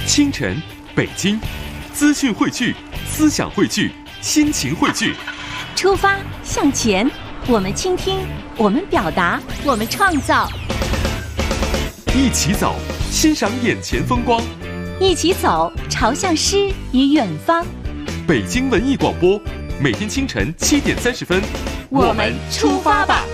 清晨，北京，资讯汇聚，思想汇聚，心情汇聚。 出发向前，我们倾听，我们表达，我们创造。 一起走，欣赏眼前风光。 一起走，朝向诗与远方。 北京文艺广播，每天清晨7点30分， 我们出发吧。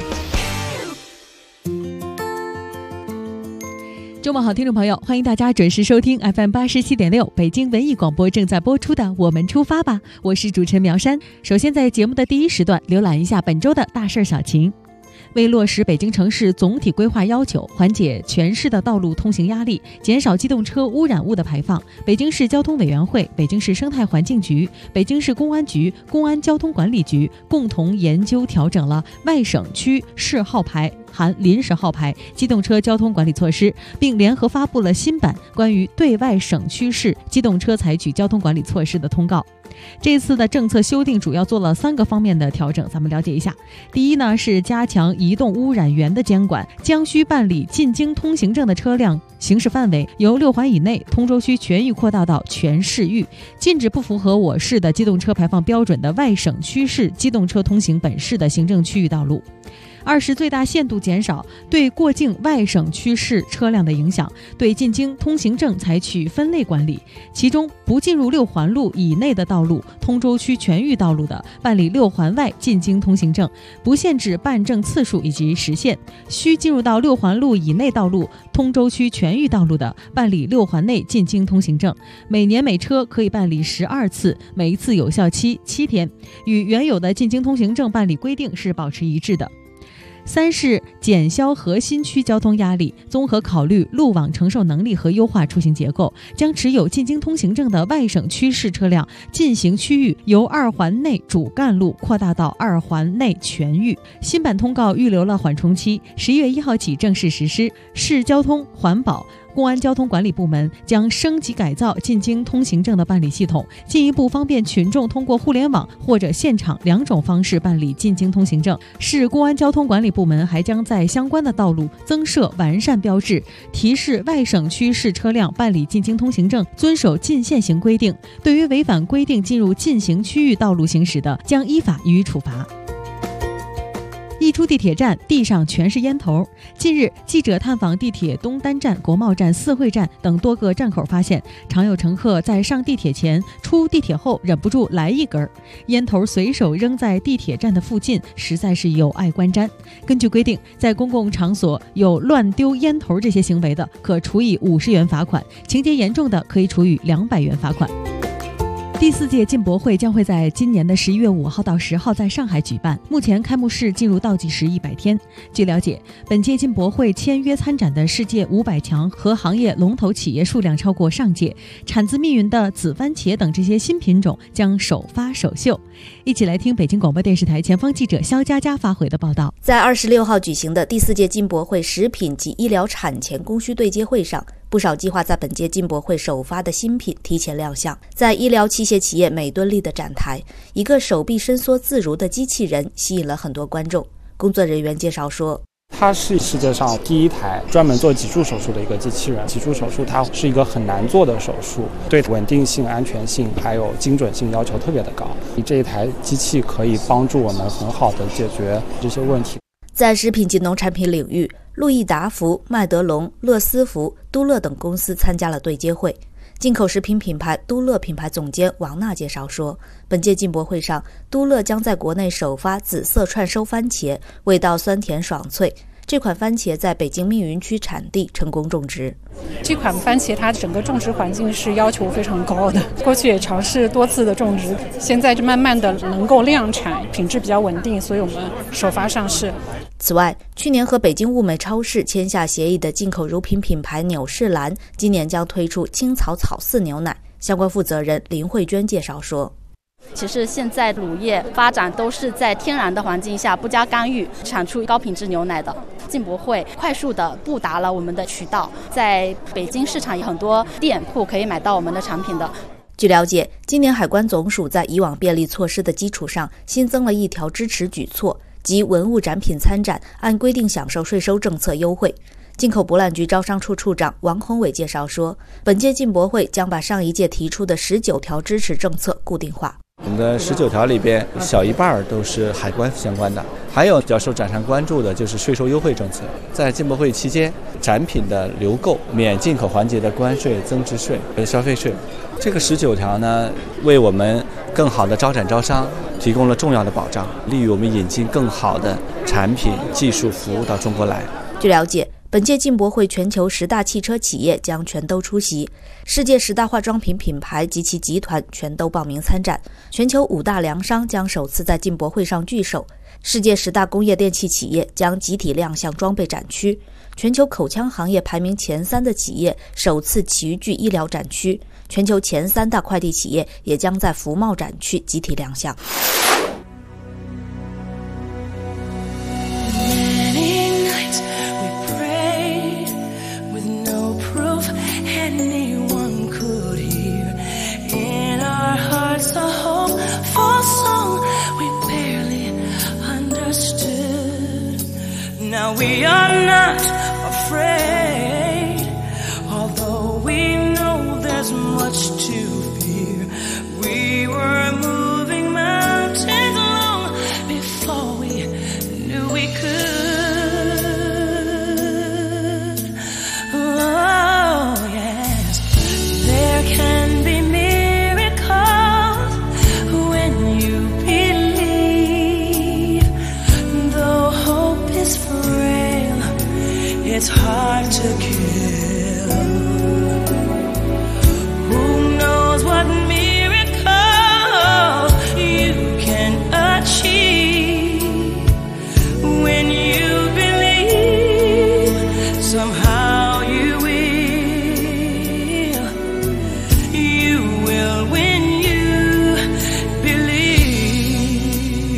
周末好，听众朋友，欢迎大家准时收听 FM 87.6北京文艺广播正在播出的《我们出发吧》，我是主持人苗山。首先在节目的第一时段浏览一下本周的大事小情。为落实北京城市总体规划要求，缓解全市的道路通行压力，减少机动车污染物的排放，北京市交通委员会、北京市生态环境局、北京市公安局、公安交通管理局共同研究调整了外省区市号牌含临时号牌机动车交通管理措施，并联合发布了新版关于对外省区市机动车采取交通管理措施的通告。这次的政策修订主要做了3个方面的调整，咱们了解一下。第一呢，是加强移动污染源的监管，将需办理进京通行证的车辆行驶范围由6环以内通州区全域扩大到全市域，禁止不符合我市的机动车排放标准的外省区市机动车通行本市的行政区域道路。2是最大限度减少对过境外省区市车辆的影响，对进京通行证采取分类管理，其中不进入6环路以内的道路，通州区全域道路的，办理6环外进京通行证，不限制办证次数以及时限；需进入到6环路以内道路，通州区全域道路的，办理6环内进京通行证，每年每车可以办理12次，每一次有效期7天，与原有的进京通行证办理规定是保持一致的。3是减消核心区交通压力，综合考虑路网承受能力和优化出行结构，将持有进京通行证的外省区市车辆进行区域由2环内主干路扩大到2环内全域。新版通告预留了缓冲期，11月1号起正式实施。市交通、环保、公安交通管理部门将升级改造进京通行证的办理系统，进一步方便群众通过互联网或者现场2种方式办理进京通行证。市公安交通管理部门还将在相关的道路增设完善标志，提示外省区市车辆办理进京通行证遵守禁限行规定，对于违反规定进入禁行区域道路行驶的，将依法予以处罚。一出地铁站，地上全是烟头。近日，记者探访地铁东单站、国贸站、四惠站等多个站口，发现常有乘客在上地铁前、出地铁后忍不住来一根烟头，随手扔在地铁站的附近，实在是有碍观瞻。根据规定，在公共场所有乱丢烟头这些行为的，可处以50元罚款；情节严重的，可以处以200元罚款。第4届进博会将会在今年的11月5号到10号在上海举办，目前开幕式进入倒计时100天。据了解，本届进博会签约参展的世界500强和行业龙头企业数量超过上届，产自密云的紫番茄等这些新品种将首发首秀。一起来听北京广播电视台前方记者肖佳佳发回的报道。 在26号举行的第4届进博会食品及医疗产前供需对接会上，不少计划在本届进博会首发的新品提前亮相。在医疗器械企业美敦力的展台，一个手臂伸缩自如的机器人吸引了很多观众。工作人员介绍说， 它是世界上第一台专门做脊柱手术的一个机器人。脊柱手术它是一个很难做的手术，对稳定性、安全性还有精准性要求特别的高。这一台机器可以帮助我们很好的解决这些问题。 在食品及农产品领域，路易达福、麦德龙、乐思福、都乐等公司参加了对接会。进口食品品牌都乐品牌总监王娜介绍说，本届进博会上，都乐将在国内首发紫色串收番茄，味道酸甜爽脆。这款番茄在北京密云区产地成功种植。 这款番茄它整个种植环境是要求非常高的，过去也尝试多次的种植，现在就慢慢的能够量产，品质比较稳定，所以我们首发上市。 此外，去年和北京物美超市签下协议的进口乳品品牌纽仕兰，今年将推出青草草饲牛奶。相关负责人林慧娟介绍说， 其实现在乳业发展都是在天然的环境下不加干预产出高品质牛奶的。进博会快速的布达了我们的渠道，在北京市场有很多店铺可以买到我们的产品的。 据了解，今年海关总署在以往便利措施的基础上，新增了一条支持举措，即文物展品参展按规定享受税收政策优惠。 进口博览局招商处处长王宏伟介绍说，本届进博会将把上一届提出的19条支持政策固定化。 我们的19条里边，小一半都是海关相关的，还有比较受展商关注的就是税收优惠政策。在进博会期间，展品的留购免进口环节的关税、增值税和消费税，这个19条呢，为我们更好的招展招商提供了重要的保障，利于我们引进更好的产品、技术、服务到中国来。 据了解，本届进博会全球10大汽车企业将全都出席，世界10大化妆品品牌及其集团全都报名参展，全球5大粮商将首次在进博会上聚首，世界10大工业电器企业将集体亮相装备展区，全球口腔行业排名前3的企业首次齐聚医疗展区，全球前3大快递企业也将在服贸展区集体亮相。 Now we are not afraid, although we know there's much to fear. We were moving mountains long before we knew we could. Oh yes, there can be miracles when you believe. Though hope is frail, it's hard to kill. Who knows what miracles you can achieve when you believe. Somehow you will when you believe.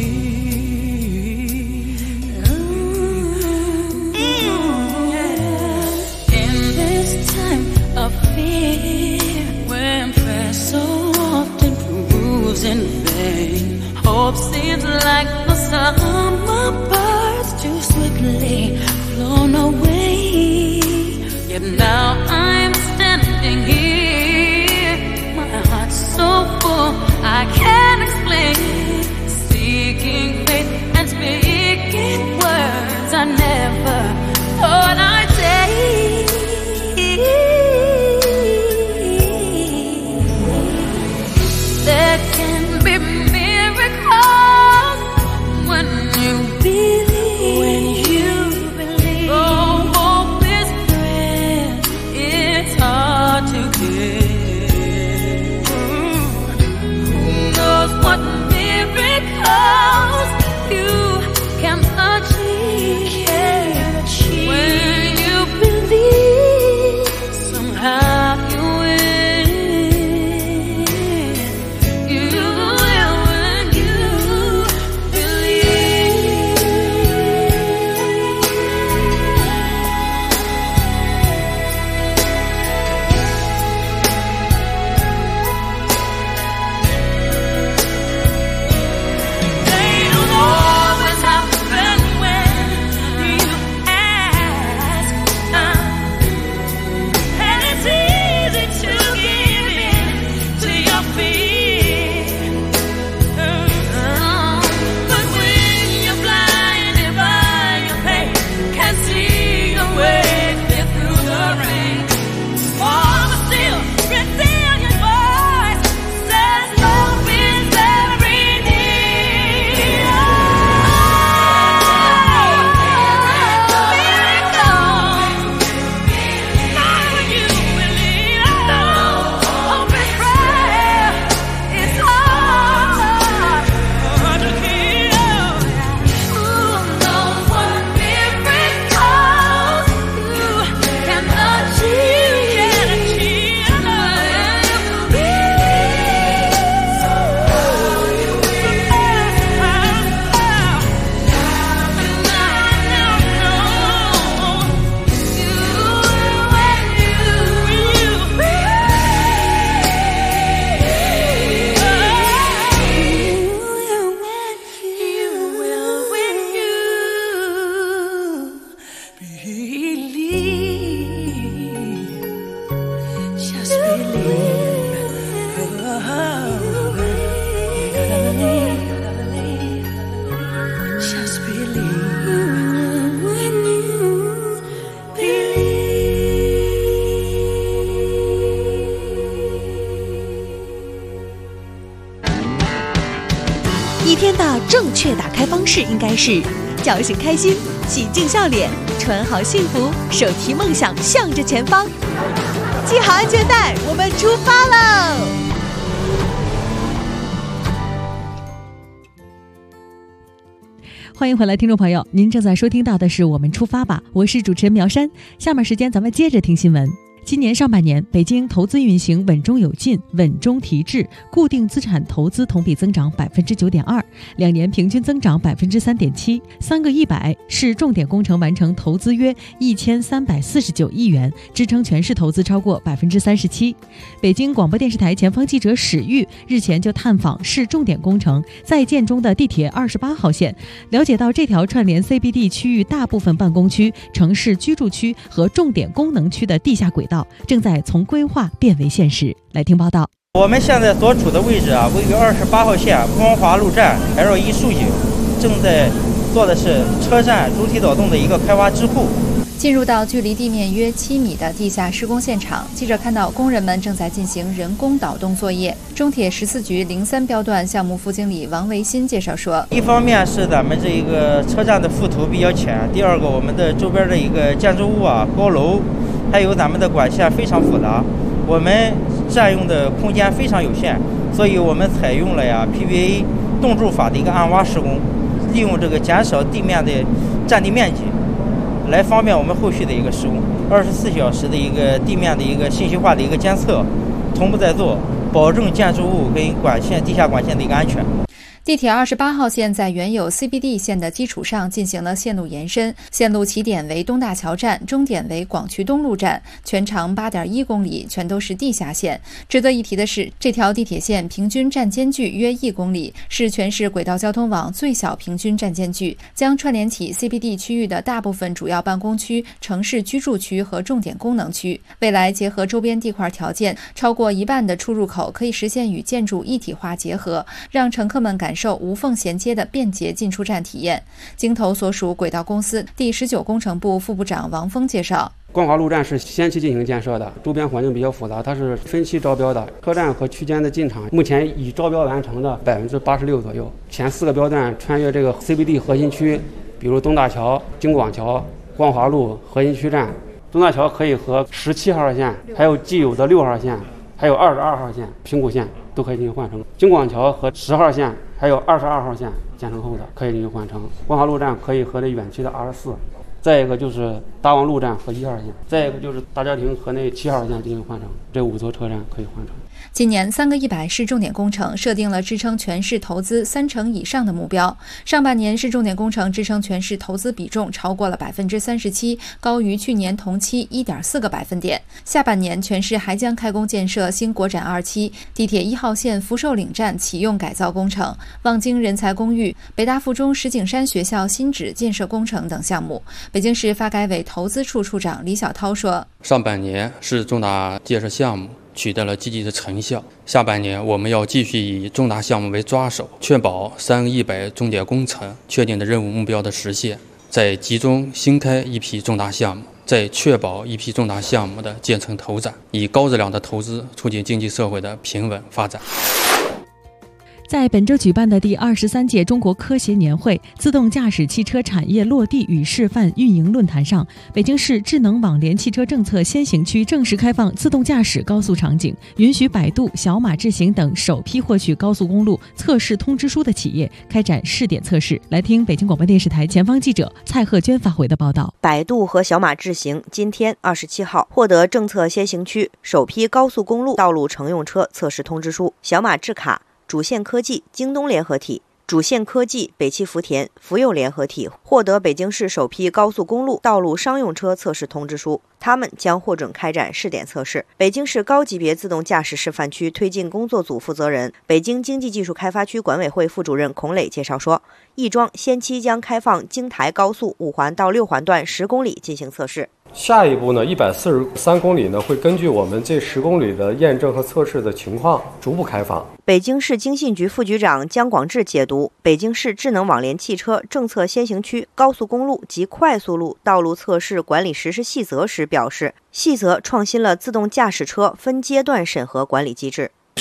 In this time of fear, when prayer so often proves in vain, hope seems like the summer birds too swiftly flown away. Yet now I'm standing here, my heart's so full I can't explain, seeking faith and speaking words I never thought I'd say. There can be miracles when you believe. 正确打开方式应该是叫醒开心，洗净笑脸，穿好幸福，手提梦想向着前方。系好安全带，我们出发喽！ 欢迎回来，听众朋友，您正在收听到的是《我们出发吧》，我是主持人苗山。下面时间咱们接着听新闻。今年上半年，北京投资运行稳中有进，稳中提质，固定资产投资同比增长 9.2%， 2年平均增长 3.7%。3个100市重点工程完成投资约1349亿元，支撑全市投资超过 37%。北京广播电视台前方记者史玉日前就探访市重点工程在建中的地铁28号线，了解到这条串联 CBD 区域大部分办公区、城市居住区和重点功能区的地下轨道正在从规划变为现实。来听报道。 我们现在所处的位置位于28号线光华路站 L1 竖井，正在做的是车站主体导动的一个开挖支护。 进入到距离地面约7米的地下施工现场，记者看到工人们正在进行人工导动作业。中铁14局03标段项目副经理王维新介绍说， 一方面是咱们这一个车站的覆土比较浅，第二个我们的周边的一个建筑物高楼，还有咱们的管线非常复杂，我们占用的空间非常有限，所以我们采用了PVA 冻筑法的一个暗挖施工，利用这个减少地面的占地面积，来方便我们后续的一个施工。24小时的一个地面的一个信息化的一个监测，同步在做，保证建筑物跟管线、地下管线的一个安全。 地铁28号线在原有 CBD 线的基础上进行了线路延伸，线路起点为东大桥站，终点为广渠东路站，全长8.1公里，全都是地下线。值得一提的是，这条地铁线平均站间距约1公里，是全市轨道交通网最小平均站间距，将串联起 CBD 区域的大部分主要办公区、城市居住区和重点功能区。未来结合周边地块条件，超过1半的出入口可以实现与建筑一体化结合，让乘客们感受无缝衔接的便捷进出站体验。京投所属轨道公司第19工程部副部长王峰介绍， 光华路站是先期进行建设的，周边环境比较复杂，它是分期招标的。车站和区间的进场目前已招标完成的86%左右。前4个标段穿越这个 CBD 核心区，比如东大桥、京广桥、光华路核心区站。东大桥可以和17号线，还有既有的6号线，还有22号线、平谷线都可以进行换乘。京广桥和10号线还有22号线建成后的可以进行换乘。光华路站可以和这远期的24。再一个就是大望路站和1号线，再一个就是大家庭和那7号线进行换乘，这5座车站可以换乘。 今年3个100市重点工程设定了支撑全市投资30%以上的目标。上半年市重点工程支撑全市投资比重超过了 37%， 高于去年同期 1.4个百分点。下半年全市还将开工建设新国展2期、地铁1号线福寿岭站启用改造工程、望京人才公寓、北大附中石景山学校新址建设工程等项目。北京市发改委投资处处长李小涛说， 上半年市重大建设项目取得了积极的成效，下半年我们要继续以重大项目为抓手，确保3个100重点工程确定的任务目标的实现，再集中新开一批重大项目，再确保一批重大项目的建成投展，以高质量的投资促进经济社会的平稳发展。 在本周举办的第23届中国科协年会自动驾驶汽车产业落地与示范运营论坛上，北京市智能网联汽车政策先行区正式开放自动驾驶高速场景，允许百度、小马智行等首批获取高速公路测试通知书的企业开展试点测试。来听北京广播电视台前方记者蔡鹤娟发回的报道。 百度和小马智行今天27号获得政策先行区首批高速公路道路乘用车测试通知书，小马智卡、主线科技、京东联合体、主线科技、北汽福田、福佑联合体获得北京市首批高速公路道路商用车测试通知书，他们将获准开展试点测试。北京市高级别自动驾驶示范区推进工作组负责人、北京经济技术开发区管委会副主任孔磊介绍说，亦庄先期将开放京台高速5环到6环段10公里进行测试。 下一步呢，143公里呢，会根据我们这10公里的验证和测试的情况逐步开放。 北京市经信局副局长姜广智解读北京市智能网联汽车政策先行区高速公路及快速路道路测试管理实施细则时表示，细则创新了自动驾驶车分阶段审核管理机制。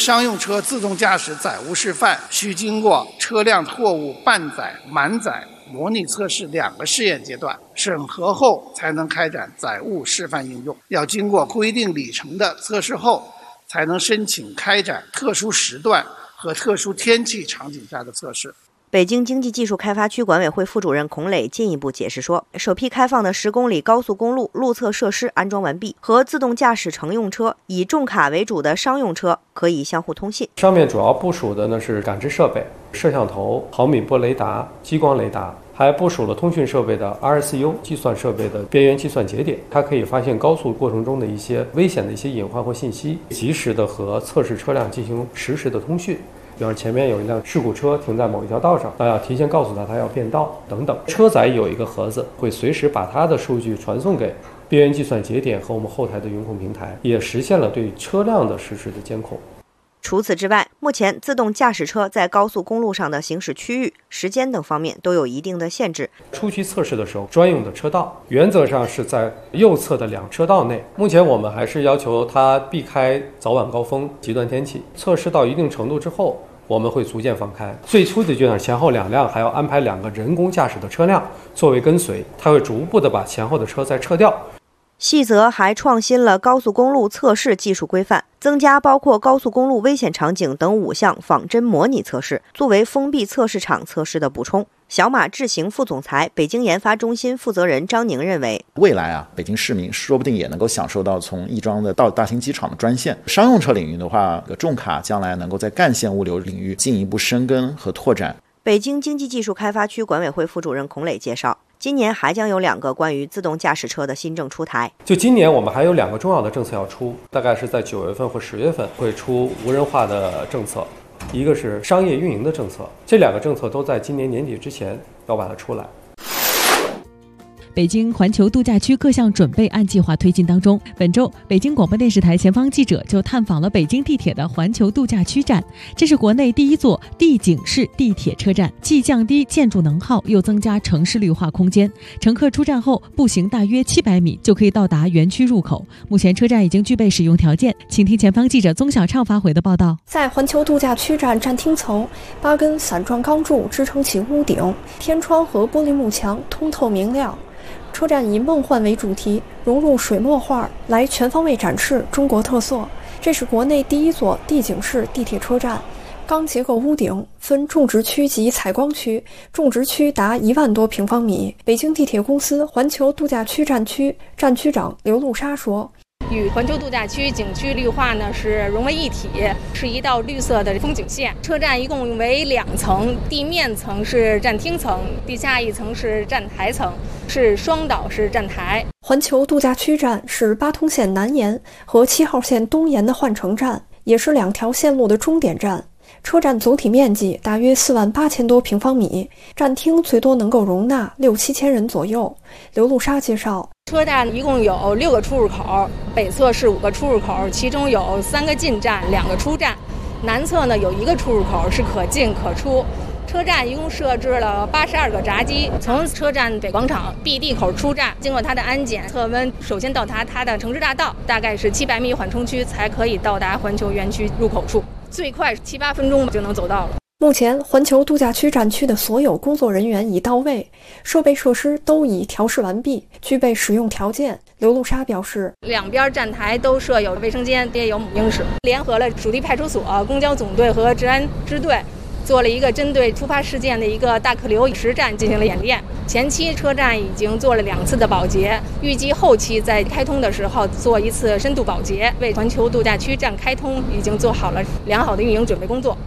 商用车自动驾驶载物示范需经过车辆货物半载、满载模拟测试2个试验阶段，审核后才能开展载物示范应用。要经过规定里程的测试后，才能申请开展特殊时段和特殊天气场景下的测试。 北京经济技术开发区管委会副主任孔磊进一步解释说，首批开放的10公里高速公路路测设施安装完毕，和自动驾驶乘用车以重卡为主的商用车可以相互通信。 上面主要部署的呢是感知设备、摄像头、毫米波雷达、激光雷达，还部署了通讯设备的 RSU 计算设备的边缘计算节点，它可以发现高速过程中的一些危险的一些隐患或信息，及时的和测试车辆进行实时的通讯。比方前面有一辆事故车停在某一条道上，那要提前告诉它要变道等等。车载有一个盒子，会随时把它的数据传送给边缘计算节点和我们后台的云控平台，也实现了对车辆的实时的监控。 除此之外，目前自动驾驶车在高速公路上的行驶区域、时间等方面都有一定的限制。 初期测试的时候，专用的车道原则上是在右侧的2车道内。目前我们还是要求它避开早晚高峰、极端天气。测试到一定程度之后，我们会逐渐放开。最初的阶段，前后2辆还要安排2个人工驾驶的车辆作为跟随，它会逐步的把前后的车再撤掉。 细则还创新了高速公路测试技术规范，增加包括高速公路危险场景等5项仿真模拟测试，作为封闭测试场测试的补充。小马智行副总裁、北京研发中心负责人张宁认为， 未来北京市民说不定也能够享受到从亦庄的到大兴机场的专线。商用车领域的话，重卡将来能够在干线物流领域进一步深耕和拓展。 北京经济技术开发区管委会副主任孔磊介绍，今年还将有2个关于自动驾驶车的新政出台。 就今年我们还有2个重要的政策要出，大概是在9月份或10月份会出无人化的政策，一个是商业运营的政策，这2个政策都在今年年底之前要把它出来。 北京环球度假区各项准备按计划推进当中。本周，北京广播电视台前方记者就探访了北京地铁的环球度假区站，这是国内第一座地景式地铁车站，既降低建筑能耗，又增加城市绿化空间。乘客出站后步行大约700米就可以到达园区入口。目前车站已经具备使用条件，请听前方记者宗小畅发回的报道。 在环球度假区站站厅层，8根伞状钢柱支撑起屋顶，天窗和玻璃幕墙通透明亮。车站以梦幻为主题，融入水墨画来全方位展示中国特色。这是国内第一座地景式地铁车站，钢结构屋顶分种植区及采光区，种植区达1万多平方米。北京地铁公司环球度假区站区站区长刘露莎说， 与环球度假区景区绿化呢是融为一体，是一道绿色的风景线。车站一共为2层，地面层是站厅层，地下一层是站台层，是双岛式站台。 环球度假区站是8通线南延和7号线东延的换乘站，也是2条线路的终点站。车站总体面积大约48000多平方米，站厅最多能够容纳6-7千人左右。刘露莎介绍， 车站一共有6个出入口，北侧是5个出入口，其中有3个进站，2个出站。南侧呢有1个出入口是可进可出。车站一共设置了82个闸机，从车站北广场 B 地口出站，经过它的安检测温，首先到达它的城市大道，大概是700米缓冲区才可以到达环球园区入口处，最快7-8分钟就能走到了。 目前环球度假区站区的所有工作人员已到位，设备设施都已调试完毕，具备使用条件。刘露莎表示 ，2边站台都设有卫生间，也有母婴室，联合了属地派出所、公交总队和治安支队，做了一个针对突发事件的一个大客流实战进行了演练。前期车站已经做了2次的保洁，预计后期在开通的时候做1次深度保洁，为环球度假区站开通已经做好了良好的运营准备工作。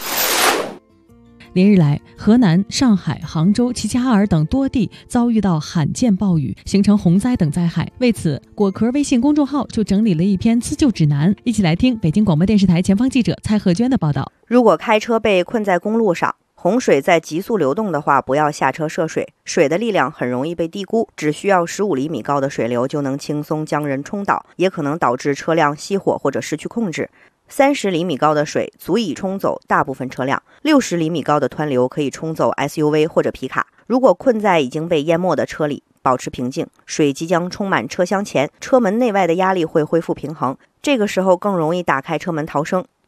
连日来，河南、上海、杭州、齐齐哈尔等多地遭遇到罕见暴雨，形成洪灾等灾害。为此，果壳微信公众号就整理了一篇自救指南。一起来听北京广播电视台前方记者蔡鹤娟的报道。 如果开车被困在公路上，洪水在急速流动的话，不要下车涉水，水的力量很容易被低估，只需要15厘米高的水流就能轻松将人冲倒，也可能导致车辆熄火或者失去控制。30厘米高的水足以冲走大部分车辆，60厘米高的湍流可以冲走 SUV 或者皮卡。如果困在已经被淹没的车里，保持平静，水即将充满车厢前，车门内外的压力会恢复平衡，这个时候更容易打开车门逃生。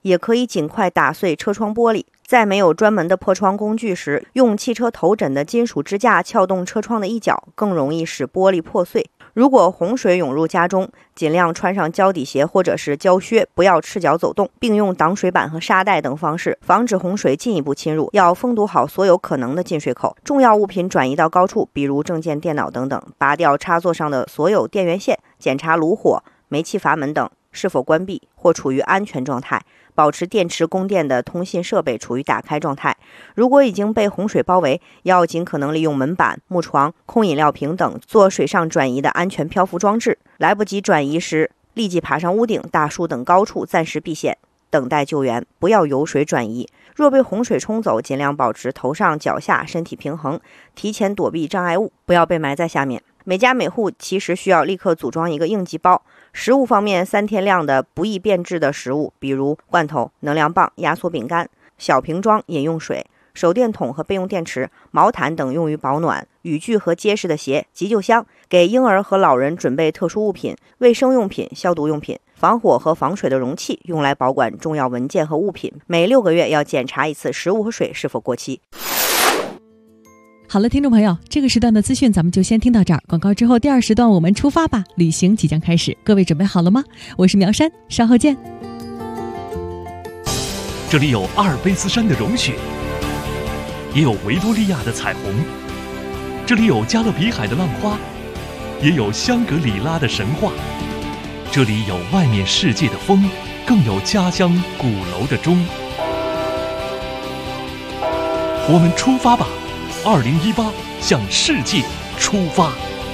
也可以尽快打碎车窗玻璃。在没有专门的破窗工具时，用汽车头枕的金属支架撬动车窗的一角，更容易使玻璃破碎。如果洪水涌入家中，尽量穿上胶底鞋或者是胶靴，不要赤脚走动，并用挡水板和沙袋等方式防止洪水进一步侵入。要封堵好所有可能的进水口，重要物品转移到高处，比如证件、电脑等等，拔掉插座上的所有电源线，检查炉火、煤气阀门等是否关闭或处于安全状态，保持电池供电的通信设备处于打开状态。如果已经被洪水包围，要尽可能利用门板、木床、空饮料瓶等做水上转移的安全漂浮装置。来不及转移时，立即爬上屋顶、大树等高处暂时避险，等待救援，不要游水转移。若被洪水冲走，尽量保持头上脚下身体平衡，提前躲避障碍物，不要被埋在下面。每家每户其实需要立刻组装一个应急包。食物方面，3天量的不易变质的食物，比如罐头、能量棒、压缩饼干、小瓶装饮用水、手电筒和备用电池、毛毯等用于保暖、雨具和结实的鞋、急救箱，给婴儿和老人准备特殊物品、卫生用品、消毒用品、防火和防水的容器，用来保管重要文件和物品。每6个月要检查一次食物和水是否过期。 好了，听众朋友，这个时段的资讯咱们就先听到这儿。广告之后，第2时段我们出发吧，旅行即将开始，各位准备好了吗？我是苗山，稍后见。 这里有阿尔卑斯山的融雪，也有维多利亚的彩虹，这里有加勒比海的浪花，也有香格里拉的神话。这里有外面世界的风，更有家乡鼓楼的钟。我们出发吧，2018向世界出发。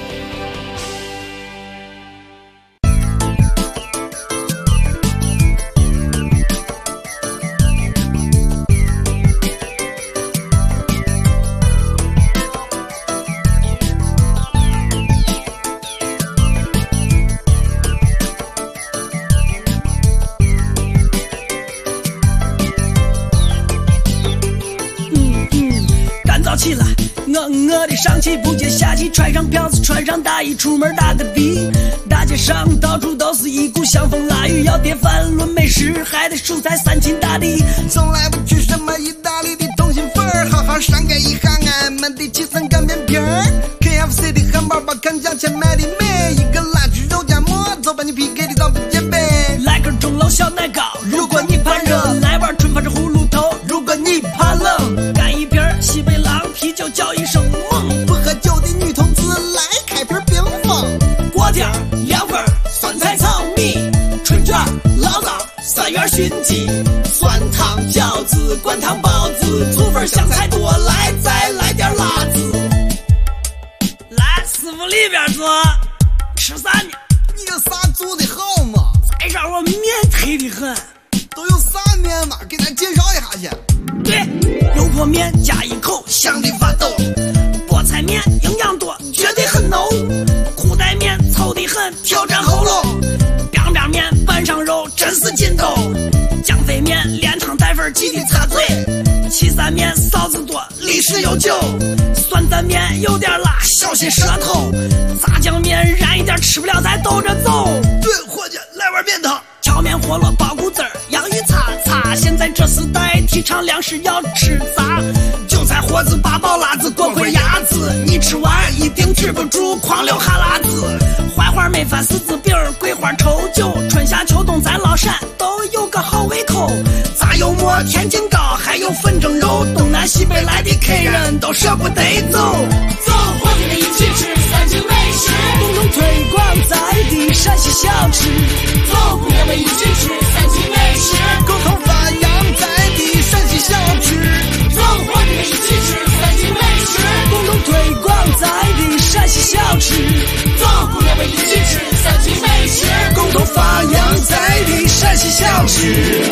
起来，我的上气不接下气，穿上票子，穿上大衣，出门打个的。大街上到处都是一股香风腊雨，要碟饭论美食，还得蔬菜3秦大地。 从来不去什么意大利的通心粉儿，好好删改一下俺们的7层干面皮儿。KFC 的汉堡包看价钱买的美，一个辣猪肉夹馍，走把你 PK 的到不戒杯。 来根钟楼小奶糕，如果你怕热；来碗春发这葫芦头，如果你怕冷。干一瓶西北狼啤酒，叫一声猛。 不喝酒的女同志来开瓶冰峰。 锅贴、凉粉、酸菜炒米、春卷、醪糟、3元熏鸡、酸汤饺子、灌汤包子、醋粉香菜多，来再来点辣子。来，师傅里边坐，吃啥呢？ 你有啥做的好吗？ 再让我面忒的很。 都有啥面嘛？给咱介绍一下去。 对，油泼面加一口，香的发抖。菠菜面营养多，绝对很浓。裤带面糙的很，挑战喉咙。边边面拌上肉，真是劲头。酱飞面连汤带粉，记得擦嘴。岐山面臊子多，历史悠久。酸蛋面有点辣，小心舌头。炸酱面燃一点，吃不了再兜着走。 对，伙计，来碗面汤。 荞面饸饹包谷子儿，洋芋擦擦。现在这时代提倡粮食要吃杂，韭菜盒子、八宝辣子、锅盔鸭子，你吃完一定止不住狂流哈喇子。槐花焖饭、柿子饼、桂花稠酒，春夏秋冬咱老陕都有个好胃口。炸油馍、天津糕，还有粉蒸肉，东南西北来的客人都舍不得走。走，伙计们一起吃3秦美食，共同推广在地陕西小吃。走，姑娘们一起吃3秦美食， 共同发扬在地陕西小吃。 走，伙计们一起吃3秦美食，共同推广在地陕西小吃。走，姑娘们一起吃3秦美食， 共同发扬在地陕西小吃。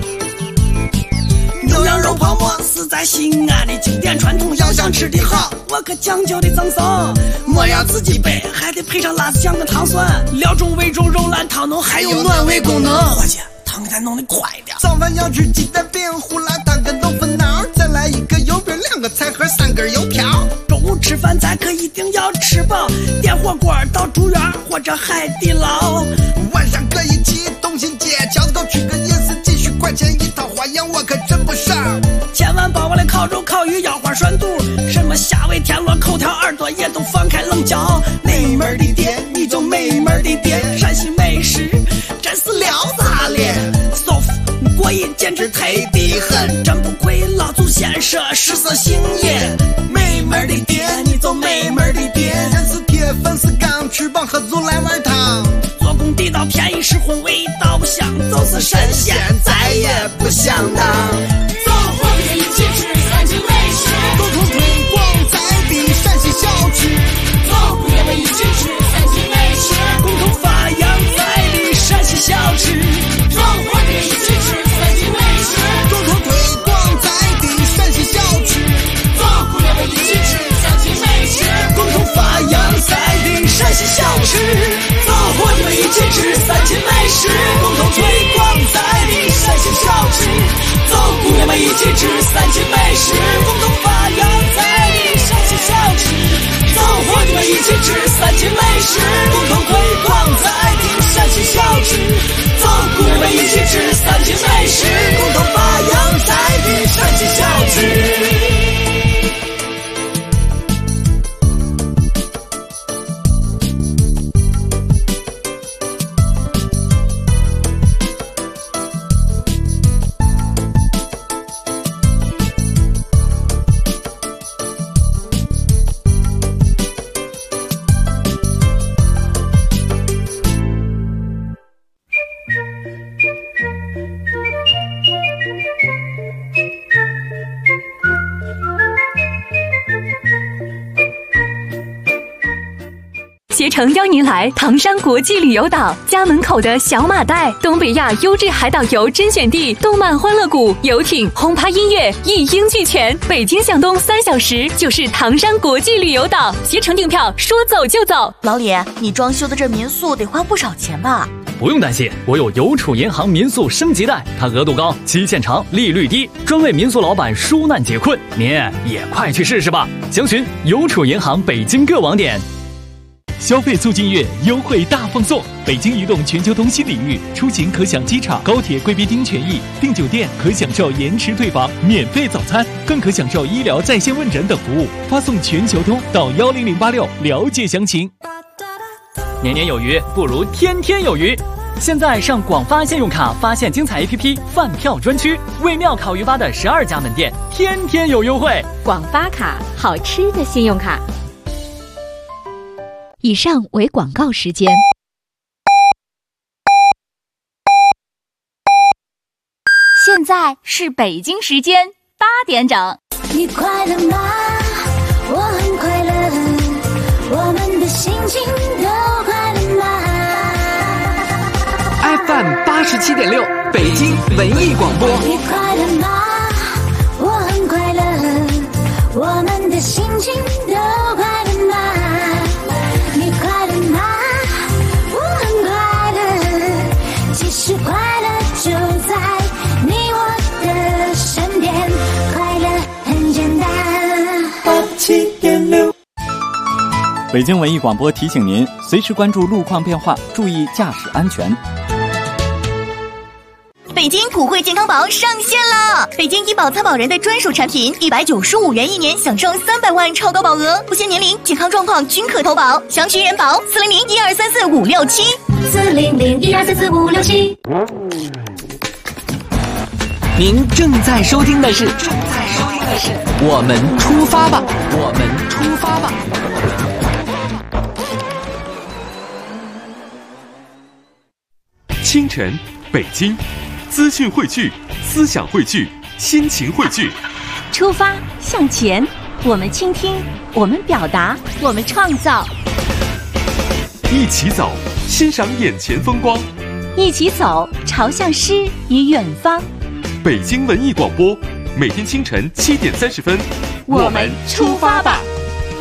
在西安的经典传统，要想吃的好，我我可讲究的赠送。莫要自己备，还得配上辣子酱跟糖蒜，料中味中肉烂汤浓，还有暖胃功能。伙计，汤给咱弄得快点。 早饭要吃鸡蛋饼、胡辣汤跟豆腐脑，再来一个油饼，2个菜盒，3根油条。 中午吃饭咱可一定要吃饱，点火锅到住院或者海底捞。 晚上可以去东新街，饺子糕吃个意思，几十块钱一套，花样我可真不少。 千万别忘了烤肉、烤鱼、腰花涮肚，什么虾尾、田螺、口条、耳朵也都放开棱角。美门的店你就美门的店，陕西美食真是撩炸咧，舒服过瘾，简直忒的很，真不愧老祖先说食色性也。美门的店你就美门的店， 人是铁，粉是钢，吃饱喝足来碗汤。 做工地道，便宜实惠，味道不香，就是神仙再也不想当。 走，我们一起吃3秦美食， 共同推广在地陕西小吃。 走，我们一起吃3秦美食， 共同发扬在地陕西小吃。 走，我们一起吃3秦美食， 共同推广在地陕西小吃。 走，我们一起吃3秦美食， 共同发扬在地陕西小吃。走，我们一起吃3秦美食，共同推广在地陕西小吃。走，我们一起吃3秦美食，共同发扬在地陕西小吃。走，我们一起吃3秦美食，共同推广在地陕西小吃。走，我们一起吃3秦美食，共同发扬在地陕西小吃。 携程邀您来唐山国际旅游岛，家门口的小马代，东北亚优质海岛游甄选地，动漫欢乐谷、游艇、轰趴音乐一应俱全。北京向东3小时就是唐山国际旅游岛，携程订票说走就走。 老李，你装修的这民宿得花不少钱吧？ 不用担心，我有邮储银行民宿升级贷，它额度高，期限长，利率低，专为民宿老板纾难解困。您也快去试试吧！详询邮储银行北京各网点。 消费促进月优惠大放送，北京移动全球通新领域，出行可享机场、高铁贵宾厅权益，订酒店可享受延迟退房、免费早餐，更可享受医疗在线问诊等服务。发送全球通到10086了解详情。 年年有余，不如天天有余。现在上广发信用卡发现精彩 APP 饭票专区，为庙烤鱼发的12家门店天天有优惠。 广发卡，好吃的信用卡。 以上为广告时间。 现在是北京时间8点整。 你快乐吗？我很快乐，我们的心情都快乐吗 ？FM 87.6，北京文艺广播。 你快乐吗？我很快乐，我们的心情都快乐吗？你快乐吗？我很快乐，其实快乐就在你我的身边，快乐很简单。87.6， 北京文艺广播提醒您，随时关注路况变化，注意驾驶安全。 北京普惠健康宝上线了！北京医保参保人的专属产品，195元1年，享受300万超高保额，不限年龄、健康状况均可投保。详询人保400-1234-567，400-1234-567。 您正在收听的是我们出发吧，我们出发吧。 清晨，北京。资讯汇聚，思想汇聚，心情汇聚。 出发向前，我们倾听，我们表达，我们创造。 一起走，欣赏眼前风光。 一起走，朝向诗与远方。 北京文艺广播，每天清晨7点30分， 我们出发吧。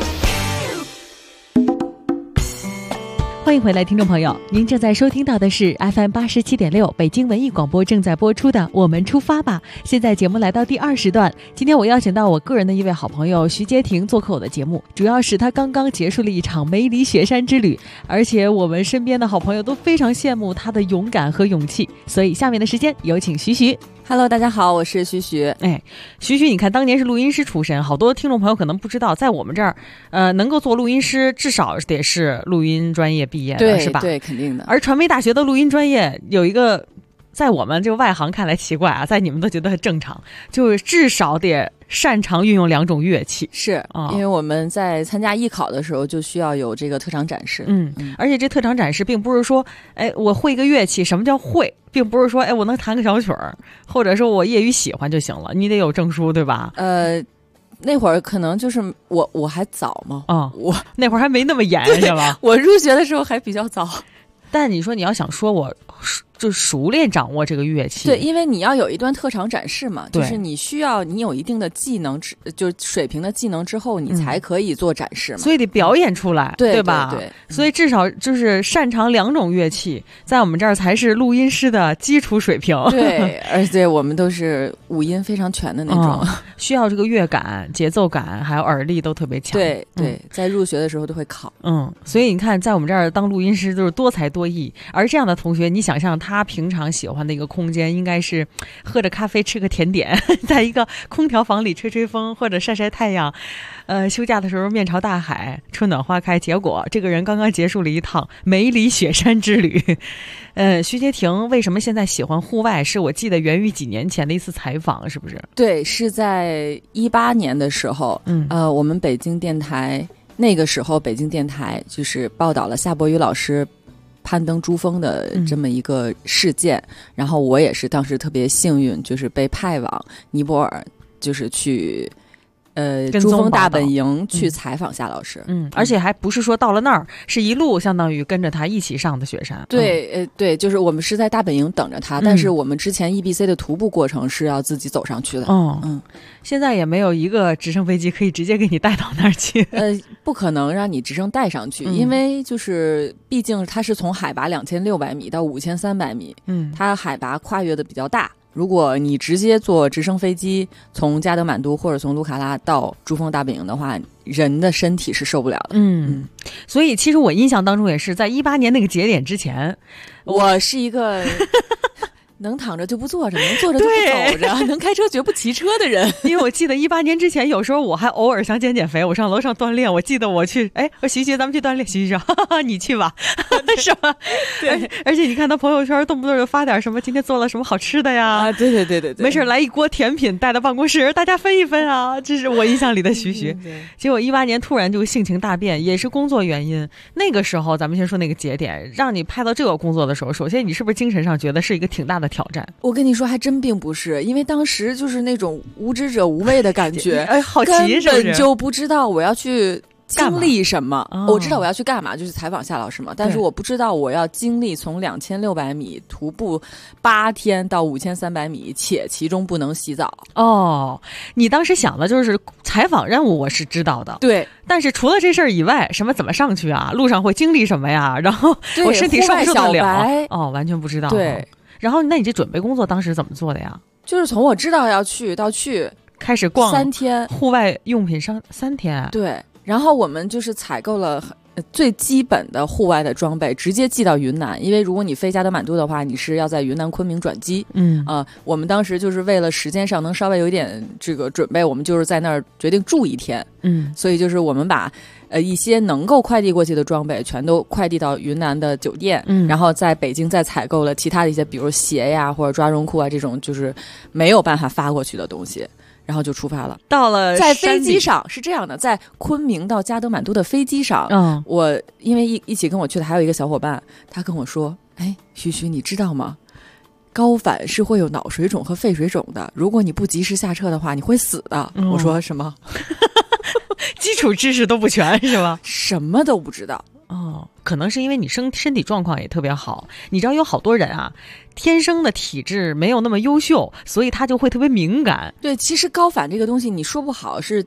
欢迎回来，听众朋友，您正在收听到的是 FM 87.6北京文艺广播正在播出的《我们出发吧》。现在节目来到第2时段，今天我邀请到我个人的一位好朋友徐洁婷做客我的节目，主要是她刚刚结束了一场梅里雪山之旅，而且我们身边的好朋友都非常羡慕她的勇敢和勇气，所以下面的时间有请徐徐。 Hello， 大家好，我是徐徐。 哎，徐徐，你看当年是录音师出身，好多听众朋友可能不知道，在我们这儿，能够做录音师，至少得是录音专业毕业的，是吧？ 对，肯定的。 而传媒大学的录音专业有一个，在我们这个外行看来奇怪啊，在你们都觉得很正常，就是至少得擅长运用2种乐器。 是，因为我们在参加艺考的时候就需要有这个特长展示。 而且这特长展示并不是说，哎，我会一个乐器，什么叫会？并不是说，哎，我能弹个小曲儿，或者说我业余喜欢就行了，你得有证书，对吧？ 那会儿可能就是我还早嘛， 我那会儿还没那么严，是吧？ 我入学的时候还比较早。 但你说你要想说我就熟练掌握这个乐器， 对，因为你要有一段特长展示嘛，就是你需要你有一定的技能，就水平的技能之后，你才可以做展示嘛， 所以得表演出来，对吧？ 对， 所以至少就是擅长2种乐器，在我们这儿才是录音师的基础水平。 对，而且我们都是五音非常全的那种， 需要这个乐感、节奏感还有耳力都特别强。 对，在入学的时候都会考。 所以你看，在我们这儿当录音师都是多才多艺，而这样的同学，你想象他平常喜欢的一个空间，应该是喝着咖啡吃个甜点，在一个空调房里吹吹风或者晒晒太阳，休假的时候面朝大海，春暖花开。结果这个人刚刚结束了一趟梅里雪山之旅。徐洁婷为什么现在喜欢户外？是我记得源于几年前的一次采访，是不是？ 对，是在18年的时候，我们北京电台那个时候，北京电台就是报道了夏伯渝老师攀登珠峰的这么一个事件，然后我也是当时特别幸运，就是被派往尼泊尔，就是去珠峰大本营去采访夏老师。 而且还不是说到了那儿，是一路相当于跟着他一起上的雪山。 对，对，就是我们是在大本营等着他，但是我们之前 EBC 的徒步过程是要自己走上去的。 现在也没有一个直升飞机可以直接给你带到那儿去。 不可能让你直升带上去，因为就是毕竟它是从海拔2600米到5300米，它海拔跨越的比较大。如果你直接坐直升飞机从加德满都或者从卢卡拉到珠峰大本营的话，人的身体是受不了的。 所以其实我印象当中也是在18年那个节点之前， 我是一个能躺着就不坐着，能坐着就不走着，能开车绝不骑车的人。 因为我记得18年之前，有时候我还偶尔想减肥，我上楼上锻炼。我记得我去，我徐徐咱们去锻炼，徐徐说哈哈你去吧，是吧？对，而且你看他朋友圈动不动就发点什么今天做了什么好吃的呀， 对， 没事来一锅甜品带到办公室，大家分一分啊。这是我印象里的徐徐。结果18年突然就性情大变，也是工作原因。那个时候咱们先说那个节点，让你派到这个工作的时候，首先你是不是精神上觉得是一个挺大的挑战？ 我跟你说还真并不是，因为当时就是那种无知者无畏的感觉， 好奇是不是？ 根本就不知道我要去经历什么。我知道我要去干嘛，就是采访夏老师嘛，但是我不知道我要经历从2600米徒步8天到5300米，且其中不能洗澡。 你当时想的就是采访任务，我是知道的。 对， 但是除了这事儿以外，什么怎么上去啊？路上会经历什么呀？然后我身体受不受得了？完全不知道。 对。 然后，那你这准备工作当时怎么做的呀？ 就是从我知道要去到去开始逛 3天户外用品商3天。 对，然后我们就是采购了最基本的户外的装备，直接寄到云南。因为如果你飞加德满都的话，你是要在云南昆明转机。我们当时就是为了时间上能稍微有一点这个准备，我们就是在那儿决定住1天。所以就是我们把一些能够快递过去的装备全都快递到云南的酒店，然后在北京再采购了其他的一些，比如鞋呀或者抓绒裤啊这种就是没有办法发过去的东西，然后就出发了。 到了在飞机上是这样的，在昆明到加德满都的飞机上，我因为一起跟我去的还有一个小伙伴，他跟我说，徐徐你知道吗？高反是会有脑水肿和肺水肿的，如果你不及时下车的话你会死的。我说什么？ 基础知识都不全是吧？ 什么都不知道。 可能是因为你身体状况也特别好。你知道有好多人啊，天生的体质没有那么优秀，所以他就会特别敏感。 对，其实高反这个东西你说不好是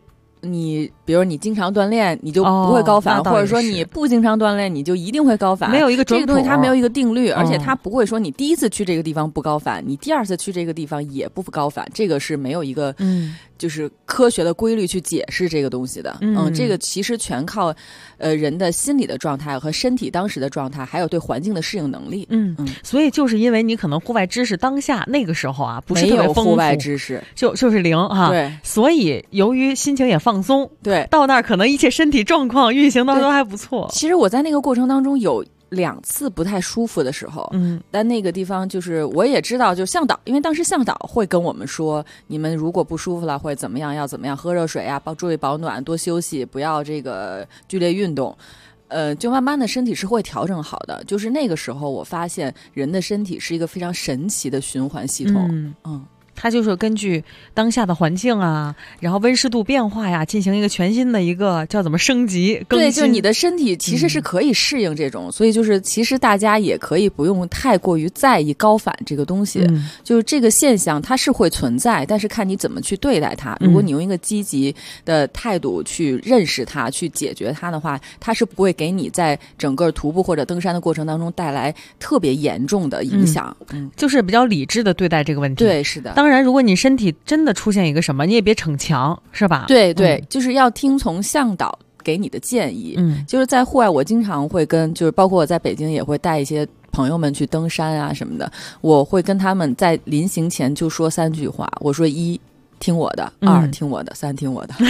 你比如你经常锻炼，你就不会高反，或者说你不经常锻炼，你就一定会高反。 没有一个这个东西它没有一个定律，而且它不会说你第一次去这个地方不高反，你第二次去这个地方也不高反，这个是没有一个就是科学的规律去解释这个东西的。这个其实全靠人的心理的状态和身体当时的状态，还有对环境的适应能力。 所以就是因为你可能户外知识当下那个时候啊不是特别丰富， 没有户外知识就是零哈。 对， 所以由于心情也放松， 对， 到那儿可能一切身体状况运行的都还不错。 其实我在那个过程当中有2次不太舒服的时候，但那个地方就是我也知道，就向导，因为当时向导会跟我们说，你们如果不舒服了会怎么样，要怎么样，喝热水啊，注意保暖，多休息，不要这个剧烈运动。就慢慢的身体是会调整好的。就是那个时候我发现人的身体是一个非常神奇的循环系统。 它就是根据当下的环境啊，然后温湿度变化呀，进行一个全新的一个叫怎么升级更新。 对，就是你的身体其实是可以适应这种，所以就是其实大家也可以不用太过于在意高反这个东西。就是这个现象它是会存在，但是看你怎么去对待它。如果你用一个积极的态度去认识它，去解决它的话，它是不会给你在整个徒步或者登山的过程当中带来特别严重的影响。 就是比较理智的对待这个问题。 对，是的。 当然如果你身体真的出现一个什么，你也别逞强，是吧？ 对对，就是要听从向导给你的建议。就是在户外我经常会跟，就是包括我在北京也会带一些朋友们去登山啊什么的，我会跟他们在临行前就说3句话。我说1听我的，2听我的，3听我的。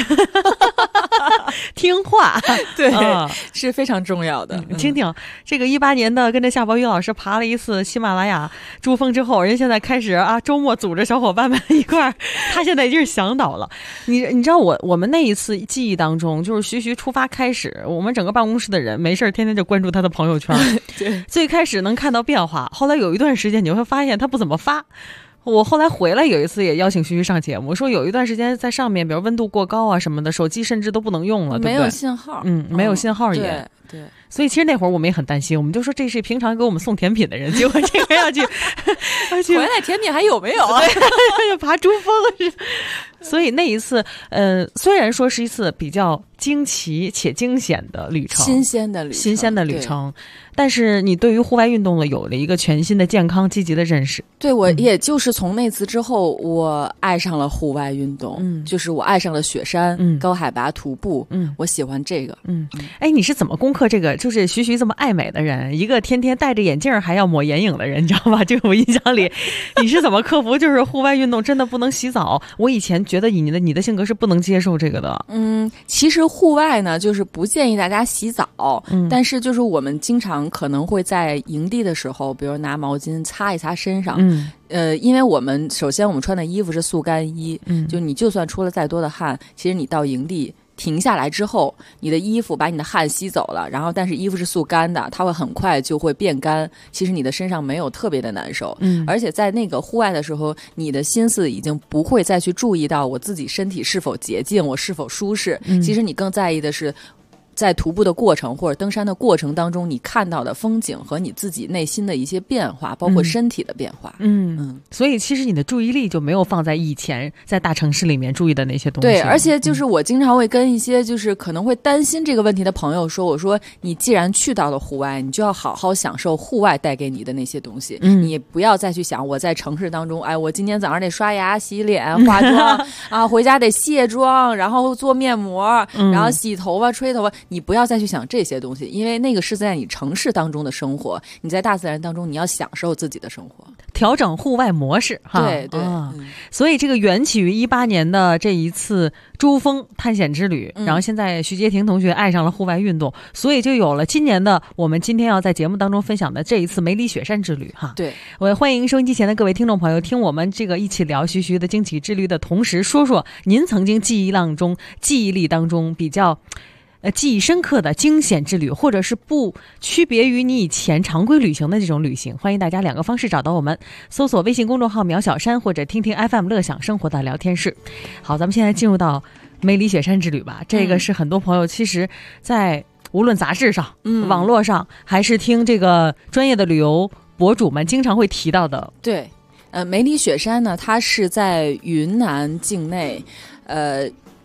听话， 对，是非常重要的。 听听这个18年的跟着夏伯渝老师爬了一次喜马拉雅珠峰之后，人现在开始啊，周末组织小伙伴们一块儿，他现在已经是向导了。你知道我们那一次记忆当中，就是徐徐出发开始，我们整个办公室的人没事天天就关注他的朋友圈。对，最开始能看到变化，后来有一段时间你会发现他不怎么发。我后来回来有一次也邀请徐徐上节目，说有一段时间在上面，比如温度过高啊什么的，手机甚至都不能用了，对不对？ 没有信号， 没有信号也。 对， 所以其实那会儿我们也很担心，我们就说这是平常给我们送甜品的人，结果这个要去回来甜品还有没有啊？ 要爬珠峰。所以那一次虽然说是一次比较惊奇且惊险的旅程， 新鲜的旅程，但是你对于户外运动了有了一个全新的健康积极的认识。 对，我也就是从那次之后我爱上了户外运动，就是我爱上了雪山，高海拔徒步，我喜欢这个。 哎，你是怎么攻克这个就是徐徐这么爱美的人，一个天天戴着眼镜还要抹眼影的人，你知道吧？这个我印象里你是怎么克服就是户外运动真的不能洗澡？我以前觉得你的性格是不能接受这个的。 其实户外呢就是不建议大家洗澡，但是就是我们经常可能会在营地的时候，比如拿毛巾擦一擦身上。因为我们首先我们穿的衣服是速干衣，就你就算出了再多的汗，其实你到营地停下来之后，你的衣服把你的汗吸走了，然后但是衣服是速干的，它会很快就会变干，其实你的身上没有特别的难受。而且在那个户外的时候，你的心思已经不会再去注意到我自己身体是否洁净，我是否舒适，其实你更在意的是在徒步的过程或者登山的过程当中，你看到的风景和你自己内心的一些变化，包括身体的变化。 所以其实你的注意力就没有放在以前在大城市里面注意的那些东西。 对，而且就是我经常会跟一些就是可能会担心这个问题的朋友说，我说你既然去到了户外，你就要好好享受户外带给你的那些东西。你不要再去想我在城市当中，哎，我今天早上得刷牙洗脸化妆啊，回家得卸妆，然后做面膜，然后洗头发吹头发，你不要再去想这些东西，因为那个是在你城市当中的生活，你在大自然当中你要享受自己的生活， 调整户外模式哈。 对对， 所以这个缘起于18年的这一次珠峰探险之旅，然后现在徐洁婷同学爱上了户外运动，所以就有了今年的我们今天要在节目当中分享的这一次梅里雪山之旅哈。 对， 我也欢迎收音机前的各位听众朋友听我们这个一起聊徐徐的惊奇之旅的同时，说说您曾经记忆力当中比较记忆深刻的惊险之旅，或者是不区别于你以前常规旅行的这种旅行。欢迎大家2个方式找到我们，搜索微信公众号苗小山，或者听听 FM 乐享生活的聊天室。好，咱们现在进入到梅里雪山之旅吧。这个是很多朋友其实在无论杂志上、网络上，还是听这个专业的旅游博主们经常会提到的。 对，梅里雪山呢，它是在云南境内，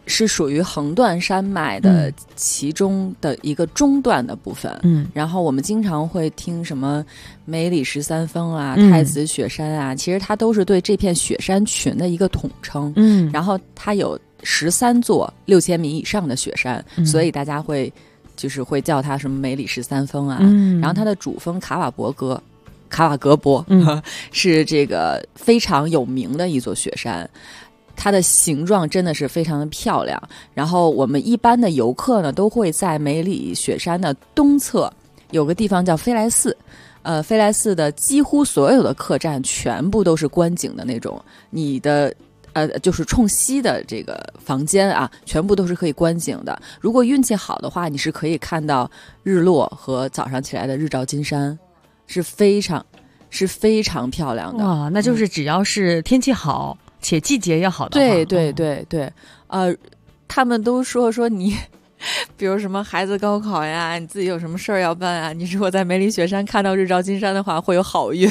是属于横断山脉的其中的一个中段的部分。然后我们经常会听什么梅里13峰啊、太子雪山啊，其实它都是对这片雪山群的一个统称。然后它有13座6000米以上的雪山，所以大家会叫它什么梅里13峰啊。然后它的主峰卡瓦格博是这个非常有名的一座雪山，它的形状真的是非常的漂亮。然后我们一般的游客呢，都会在梅里雪山的东侧有个地方叫飞来寺。飞来寺的几乎所有的客栈全部都是观景的那种，你的就是冲西的这个房间啊，全部都是可以观景的。如果运气好的话，你是可以看到日落和早上起来的日照金山，是非常漂亮的。 哇，那就是只要是天气好且季节也好的话，对，他们都说你比如什么孩子高考呀，你自己有什么事儿要办啊，你如果在梅里雪山看到日照金山的话，会有好运。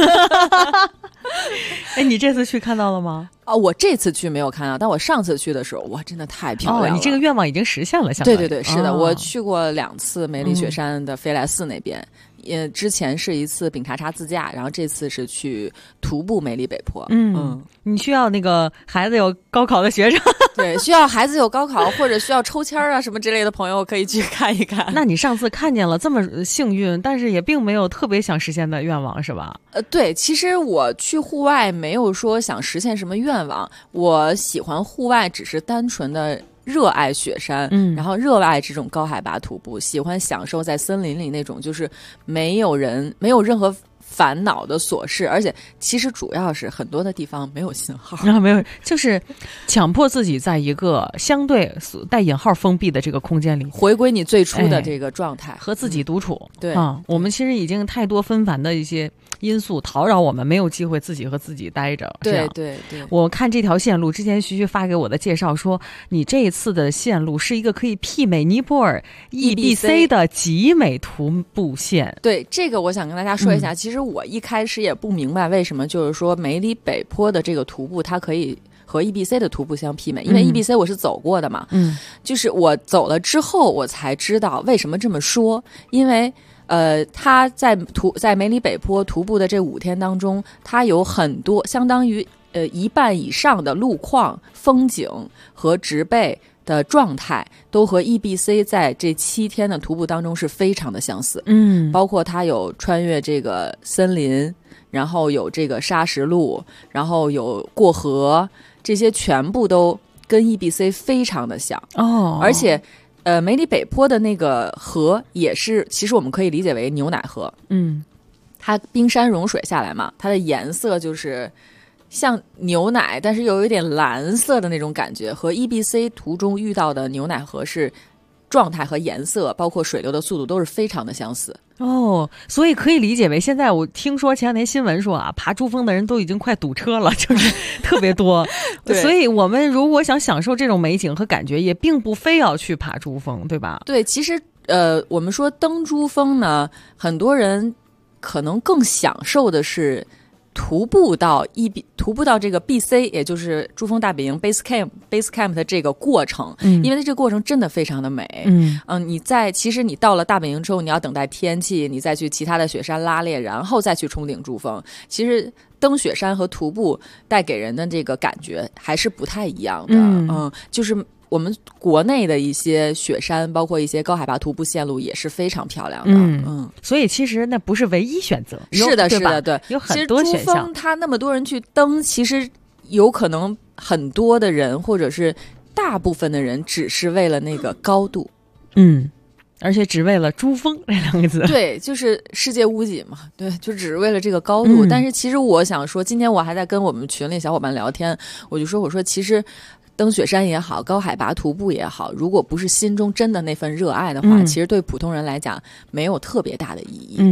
哎，你这次去看到了吗？ 我这次去没有看到，但我上次去的时候，哇，真的太漂亮了。 你这个愿望已经实现了， 对，是的，我去过2次梅里雪山的飞来寺那边。之前是一次丙察察自驾，然后这次是去徒步梅里北坡。 你需要那个孩子有高考的学生， 对，需要孩子有高考或者需要抽签啊什么之类的朋友可以去看一看。 那你上次看见了这么幸运，但是也并没有特别想实现的愿望是吧？ 对，其实我去户外没有说想实现什么愿望，我喜欢户外只是单纯的热爱雪山，然后热爱这种高海拔徒步，喜欢享受在森林里那种就是没有任何烦恼的琐事，而且其实主要是很多的地方没有信号， 没有，就是强迫自己在一个相对带引号封闭的这个空间里， 回归你最初的这个状态， 和自己独处。 对我们其实已经太多纷繁的一些因素讨扰我们，没有机会自己和自己待着。 对， 我看这条线路之前，徐徐发给我的介绍说，你这一次的线路是一个可以媲美尼泊尔 EBC 的极美徒步线。 对，这个我想跟大家说一下，其实我一开始也不明白为什么就是说梅里北坡的这个徒步它可以和 EBC 的徒步相媲美，因为 EBC 我是走过的嘛，就是我走了之后我才知道为什么这么说，因为它在梅里北坡徒步的这5天当中，它有很多相当于1半以上的路况、风景和植被的状态都和 EBC 在这7天的徒步当中是非常的相似。包括它有穿越这个森林，然后有这个砂石路，然后有过河，这些全部都跟 EBC 非常的像。而且梅里北坡的那个河也是，其实我们可以理解为牛奶河。它冰山融水下来嘛，它的颜色就是像牛奶，但是又有一点蓝色的那种感觉，和 EBC 途中遇到的牛奶河是状态和颜色，包括水流的速度都是非常的相似。 所以可以理解为，现在我听说前2天新闻说啊，爬珠峰的人都已经快堵车了，就是特别多。所以我们如果想享受这种美景和感觉，也并不非要去爬珠峰，对吧？ 对，其实我们说登珠峰呢，很多人可能更享受的是徒步到这个 BC， 也就是珠峰大本营 Base Camp 的这个过程，因为这个过程真的非常的美。其实你到了大本营之后，你要等待天气，你再去其他的雪山拉练，然后再去冲顶珠峰。其实登雪山和徒步带给人的这个感觉还是不太一样的。就是我们国内的一些雪山，包括一些高海拔徒步线路也是非常漂亮的。 所以其实那不是唯一选择， 是的， 对，有很多选项。 其实珠峰它那么多人去登，其实有可能很多的人或者是大部分的人只是为了那个高度。 而且只为了珠峰这2个字。 对，就是世界屋脊嘛，对，就只是为了这个高度。但是其实我想说，今天我还在跟我们群里小伙伴聊天，我说其实登雪山也好，高海拔徒步也好，如果不是心中真的那份热爱的话，其实对普通人来讲没有特别大的意义。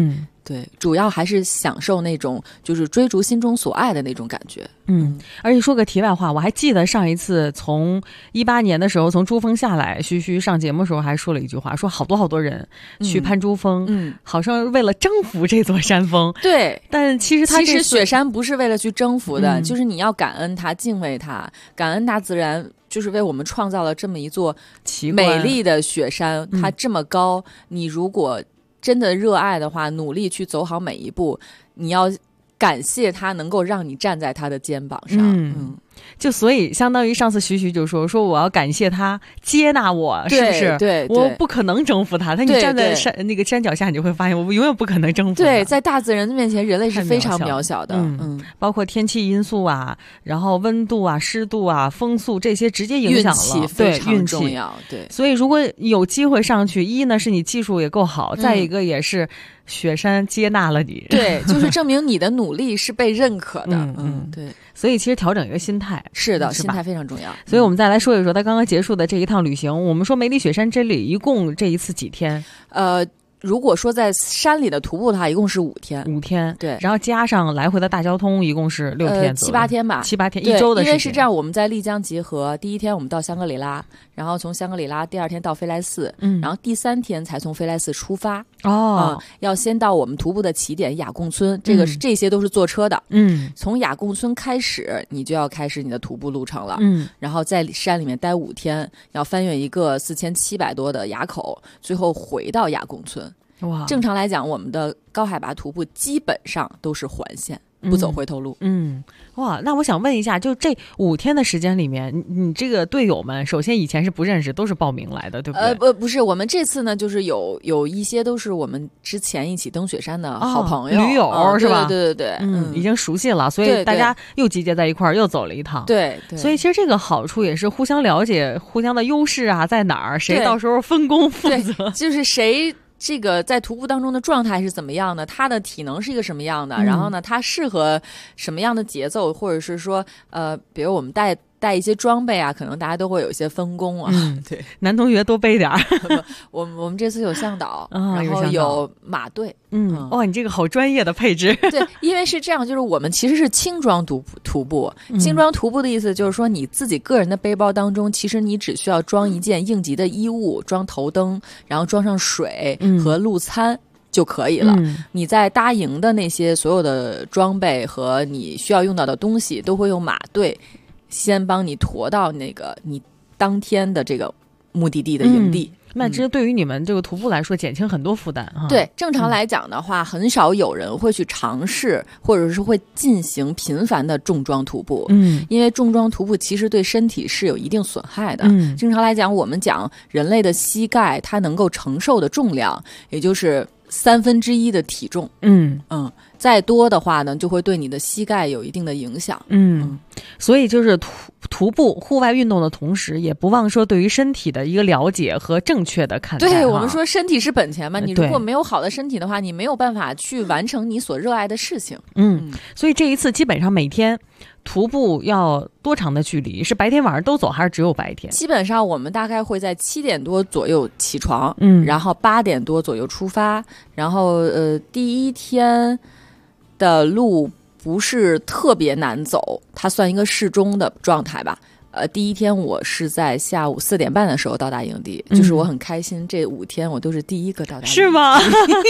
对，主要还是享受那种就是追逐心中所爱的那种感觉。 而且说个题外话，我还记得上一次从18年的时候从珠峰下来，徐徐上节目的时候还说了一句话，说好多人去攀珠峰，好像为了征服这座山峰。 对， 但其实雪山不是为了去征服的，就是你要感恩它，敬畏它，感恩大自然。就是为我们创造了这么一座美丽的雪山，它这么高，你如果真的热爱的话，努力去走好每一步，你要感谢它能够让你站在它的肩膀上。 就所以相当于上次徐就说我要感谢他接纳我，是不是？ 对， 我不可能征服他。你站在那个山脚下，你就会发现我永远不可能征服他。 对，在大自然的面前，人类是非常渺小的。 包括天气因素啊，然后温度啊、湿度啊、风速这些直接影响了。 运气非常重要。对， 所以如果有机会上去，一呢是你技术也够好，再一个也是雪山接纳了你。 对，就是证明你的努力是被认可的。对。 所以其实调整一个心态是的，心态非常重要。 所以我们再来说一说他刚刚结束的这一趟旅行。我们说梅里雪山之旅一共这一次几天？ 如果说在山里的徒步的话，一共是5天。 5天， 对， 然后加上来回的大交通，一共是6天左右 ，7-8天吧 ，7-8天，1周的时间。 因为是这样，我们在丽江集合，第1天我们到香格里拉，然后从香格里拉第2天到飞来寺，然后第3天才从飞来寺出发。要先到我们徒步的起点雅贡村，这些都是坐车的。从雅贡村开始，你就要开始你的徒步路程了。然后在山里面待5天，要翻越一个4700多的垭口，最后回到雅贡村。 哇， 正常来讲，我们的高海拔徒步基本上都是环线，不走回头路。 哇，那我想问一下，就这5天的时间里面，你这个队友们，首先以前是不认识，都是报名来的，对不对？ 不是，我们这次呢，就是有一些都是我们之前一起登雪山的好朋友、 驴友，是吧？ 对， 已经熟悉了，所以大家又集结在一块儿，又走了一趟。 对， 所以其实这个好处也是互相了解，互相的优势啊在哪儿，谁到时候分工负责， 就是谁。这个在徒步当中的状态是怎么样的？他的体能是一个什么样的？然后呢，他适合什么样的节奏？或者是说，比如我们带一些装备啊，可能大家都会有一些分工啊。 对，男同学多背点儿。 我们这次有向导，然后有马队。 哇，你这个好专业的配置。 对，因为是这样，就是我们其实是轻装徒步。轻装徒步的意思就是说，你自己个人的背包当中，其实你只需要装一件应急的衣物，装头灯，然后装上水和路餐。就可以了。你在搭营的那些所有的装备和你需要用到的东西，都会用马队先帮你驮到那个你当天的这个目的地的营地。 那这对于你们这个徒步来说减轻很多负担哈。 对，正常来讲的话，很少有人会去尝试或者是会进行频繁的重装徒步。因为重装徒步其实对身体是有一定损害的。正常来讲，我们讲人类的膝盖它能够承受的重量，也就是1/3的体重。再多的话呢，就会对你的膝盖有一定的影响。 所以就是徒步户外运动的同时，也不忘说对于身体的一个了解和正确的看待。 对，我们说身体是本钱嘛，你如果没有好的身体的话，你没有办法去完成你所热爱的事情。 所以这一次基本上每天徒步要多长的距离？是白天晚上都走，还是只有白天？ 基本上我们大概会在7点多左右起床，然后8点多左右出发，然后第1天的路不是特别难走，它算一个适中的状态吧。第1天我是在下午4点半的时候到达营地，就是我很开心，这5天我都是第一个到达营地。 是吗？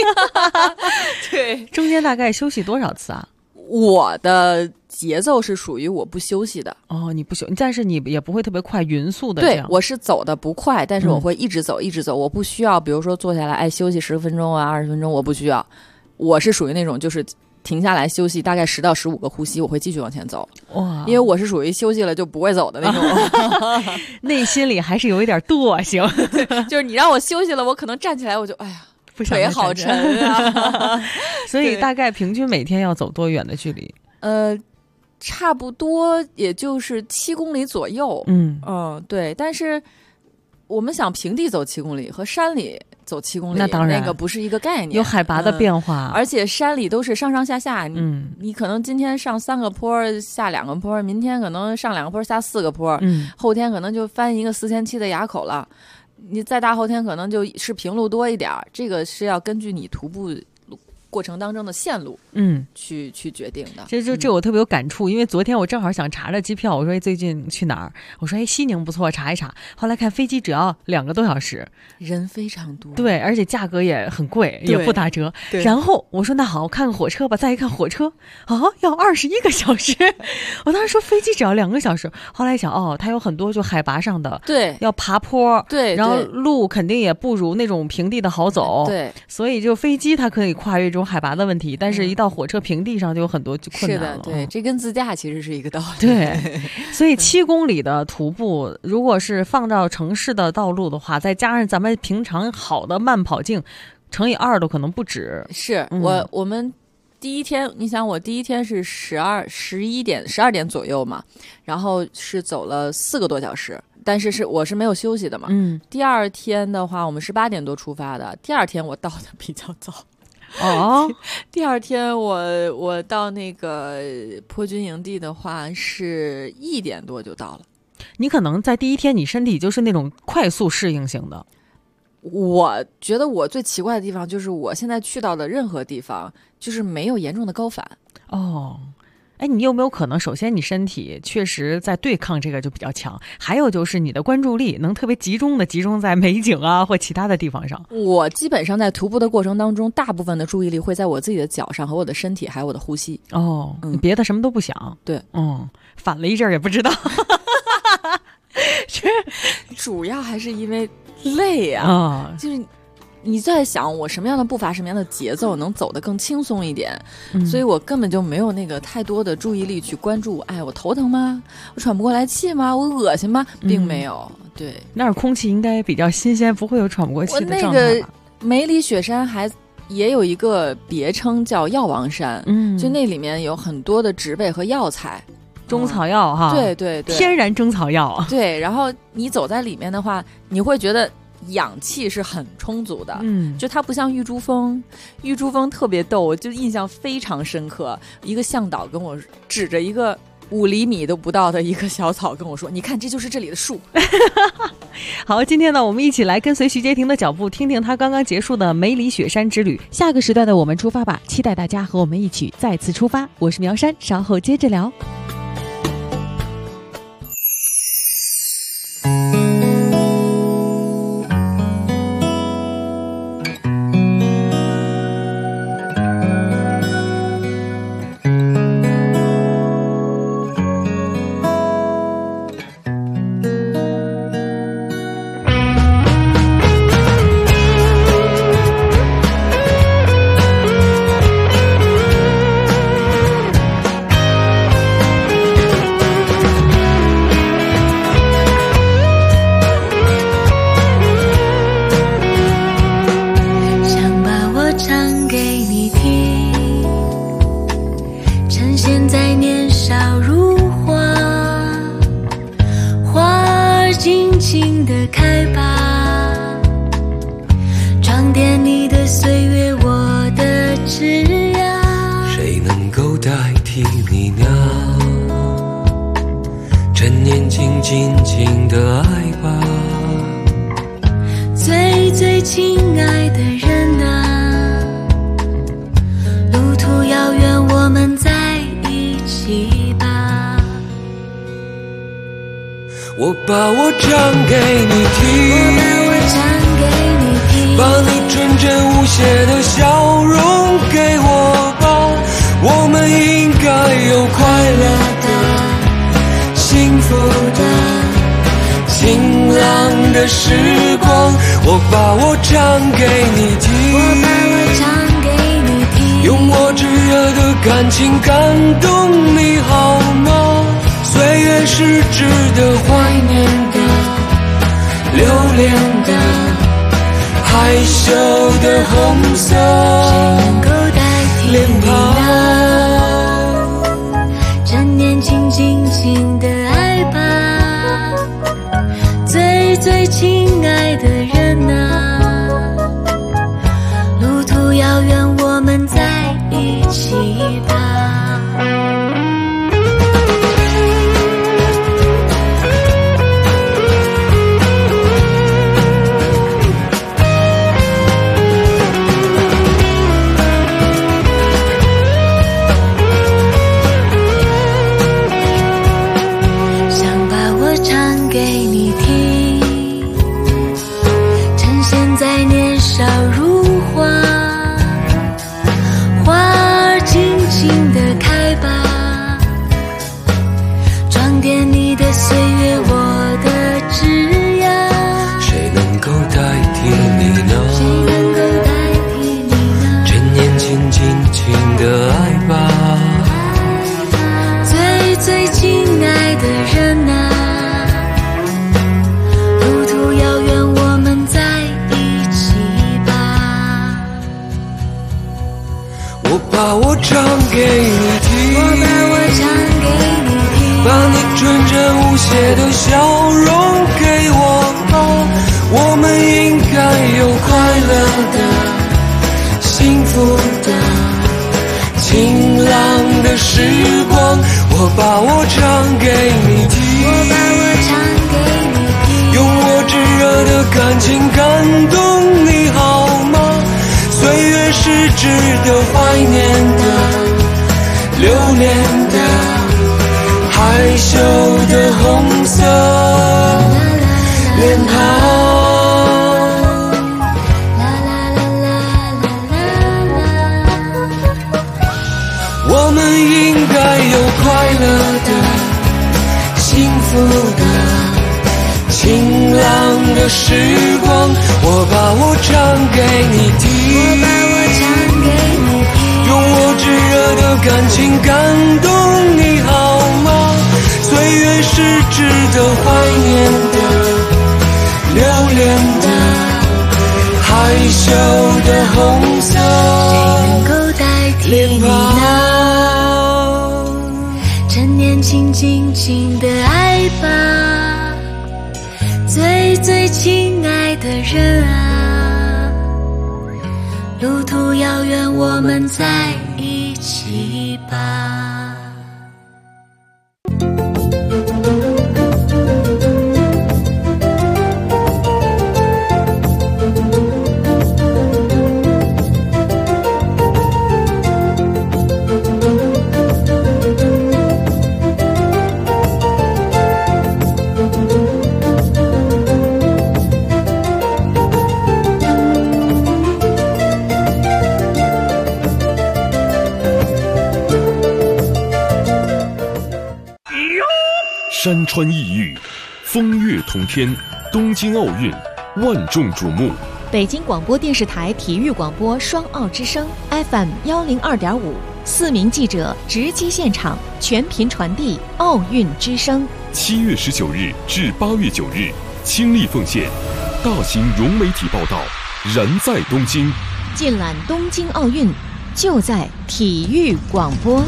对， 中间大概休息多少次啊？ 我的节奏是属于我不休息的。 你不休，但是你也不会特别快匀速的。 对，我是走的不快，但是我会一直走一直走，我不需要比如说坐下来休息10分钟啊20分钟，我不需要。我是属于那种就是停下来休息大概10到15个呼吸，我会继续往前走。哇！因为我是属于休息了就不会走的那种。 内心里还是有一点惰性。 就是你让我休息了，我可能站起来我就腿好沉啊。 所以大概平均每天要走多远的距离？ 差不多也就是7公里左右。对。但是我们想平地走7公里和山里走7公里， 那当然那个不是一个概念， 有海拔的变化， 而且山里都是上上下下。你可能今天上3个坡下2个坡，明天可能上2个坡下4个坡，后天可能就翻一个4700的垭口了。你再大后天可能就是平路多一点，这个是要根据你徒步过程当中的线路，去决定的。 这我特别有感触，因为昨天我正好想查着机票，我说最近去哪儿？我说西宁不错，查一查。后来看飞机只要2个多小时， 人非常多， 对，而且价格也很贵，也不打折。然后我说那好，我看看火车吧。再一看火车要21个小时。我当时说飞机只要2个小时，后来想它有很多就海拔上的， 对， 要爬坡， 对， 然后路肯定也不如那种平地的好走， 对， 所以就飞机它可以跨越这种海拔的问题，但是一到火车平地上就有很多困难了。 是的，对，这跟自驾其实是一个道理。 对，所以7公里的徒步，如果是放到城市的道路的话，再加上咱们平常好的慢跑径，乘以2都可能不止。 是我们第一天，你想我第一天是12点左右嘛，然后是走了4个多小时。但是我是没有休息的嘛。第二天的话，我们是8点多出发的。第二天我到的比较早。第二天我到那个坡军营地的话是1点多就到了。 你可能在第一天你身体就是那种快速适应型的。 我觉得我最奇怪的地方就是我现在去到的任何地方就是没有严重的高反。 你有没有可能首先你身体确实在对抗这个就比较强，还有就是你的关注力能特别集中在美景啊或其他的地方上？ 我基本上在徒步的过程当中，大部分的注意力会在我自己的脚上和我的身体还有我的呼吸。 你别的什么都不想。 对， 反了一阵也不知道。 主要还是因为累啊，就是你在想我什么样的步伐什么样的节奏能走得更轻松一点，所以我根本就没有那个太多的注意力去关注我头疼吗，我喘不过来气吗，我恶心吗，并没有。对， 那儿空气应该比较新鲜，不会有喘不过气的状态吧。 我那个梅里雪山也有一个别称叫药王山，就那里面有很多的植被和药材， 中草药哈， 对对对， 天然中草药。 对，然后你走在里面的话，你会觉得氧气是很充足的，就它不像玉珠峰特别逗，我就印象非常深刻。一个向导跟我指着一个5厘米都不到的一棵小草跟我说：“你看，这就是这里的树。” 好，今天呢，我们一起来跟随徐杰婷的脚步，听听他刚刚结束的梅里雪山之旅。下个时段的我们出发吧，期待大家和我们一起再次出发。我是苗山，稍后接着聊。 最亲爱的人啊，路途遥远，我们在一起吧。 我把我唱给你听，把你纯真无邪的笑容给我吧。我们应该有快乐的、幸福的、晴朗的时光。我把我唱给你听，用我炙热的感情感动你好吗？岁月是值得怀念的、留恋的、害羞的红色脸庞， 趁年轻尽情的爱吧，最亲爱的人啊，路途遥远，我们在一起吧。 笑如花，花儿静静地开吧，装点你的岁月，我的枝桠。 谁能够代替你呢？ 谁能够代替你呢？ 趁年轻尽情的爱吧， 最最亲爱的人啊，路途遥远，我们在一起吧。 我把我唱给你听， 我把我唱给你听， 把你纯真无邪的笑容给我吧，我们应该有快乐的、幸福的、晴朗的时光。我把我唱给你听， 我把我唱给你听， 用我炙热的感情感动你好吗？岁月是值得怀念的、留恋的、害羞的红色脸庞。我们应该有快乐的、幸福的、晴朗的时光。我把我唱给你听， 我把我唱给你听， 用我炙热的感情感动你好吗？岁月是值得怀念的、留恋的、害羞的红色谁能够代替你呢？趁年轻静静的爱吧，最最亲爱的人啊，路途遥远，我们在一起吧。 山川异域，风月同天，东京奥运万众瞩目。 北京广播电视台体育广播双奥之声 FM 102.5，四名记者直击现场，全频传递奥运之声。 7月19日至8月9日，倾力奉献，大型融媒体报道，燃在东京。 尽览东京奥运，就在体育广播。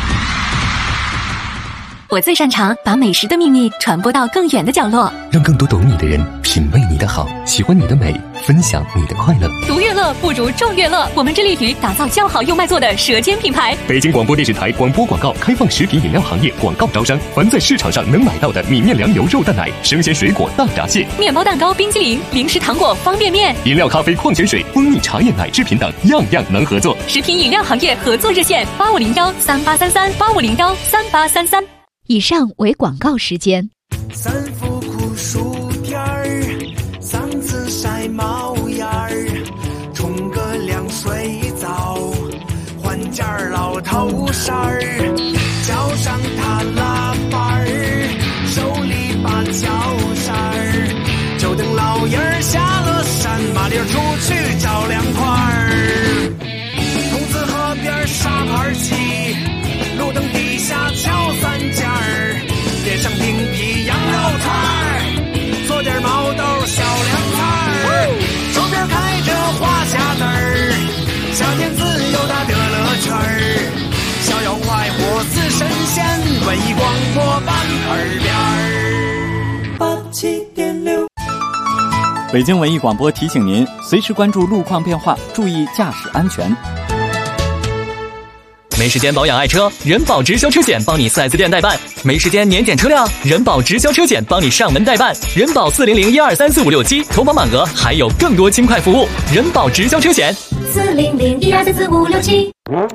我最擅长把美食的秘密传播到更远的角落， 让更多懂你的人品味你的好，喜欢你的美，分享你的快乐。 独乐乐不如众乐乐，我们致力于打造叫好又卖座的舌尖品牌。 北京广播电视台广播广告开放食品饮料行业广告招商，凡在市场上能买到的米面粮油肉蛋奶、生鲜水果大闸蟹、 面包蛋糕、冰淇淋、零食糖果、方便面、 饮料咖啡、矿泉水、蜂蜜茶叶奶制品等，样样能合作。 食品饮料行业合作热线8501383385013833。 以上为广告时间。 三伏酷暑天儿，嗓子晒冒烟儿，冲个凉水澡，换件老头衫儿，脚上踏拉板儿，手里把脚扇儿，就等老爷儿下了山，麻溜出去找凉快儿。筒子河边沙盘棋，路灯底下敲三件儿，点上冰皮羊肉串儿，做点毛豆小凉菜儿，周边开着花匣子儿，夏天自由大的乐圈儿，逍遥快活似神仙，文艺广播版耳边儿87.6。 北京文艺广播提醒您，随时关注路况变化，注意驾驶安全。 没时间保养爱车，人保直销车险帮你 4S 店代办；没时间年检车辆，人保直销车险帮你上门代办。人保400-1234567，投保满额还有更多轻快服务。人保直销车险 400-1234567。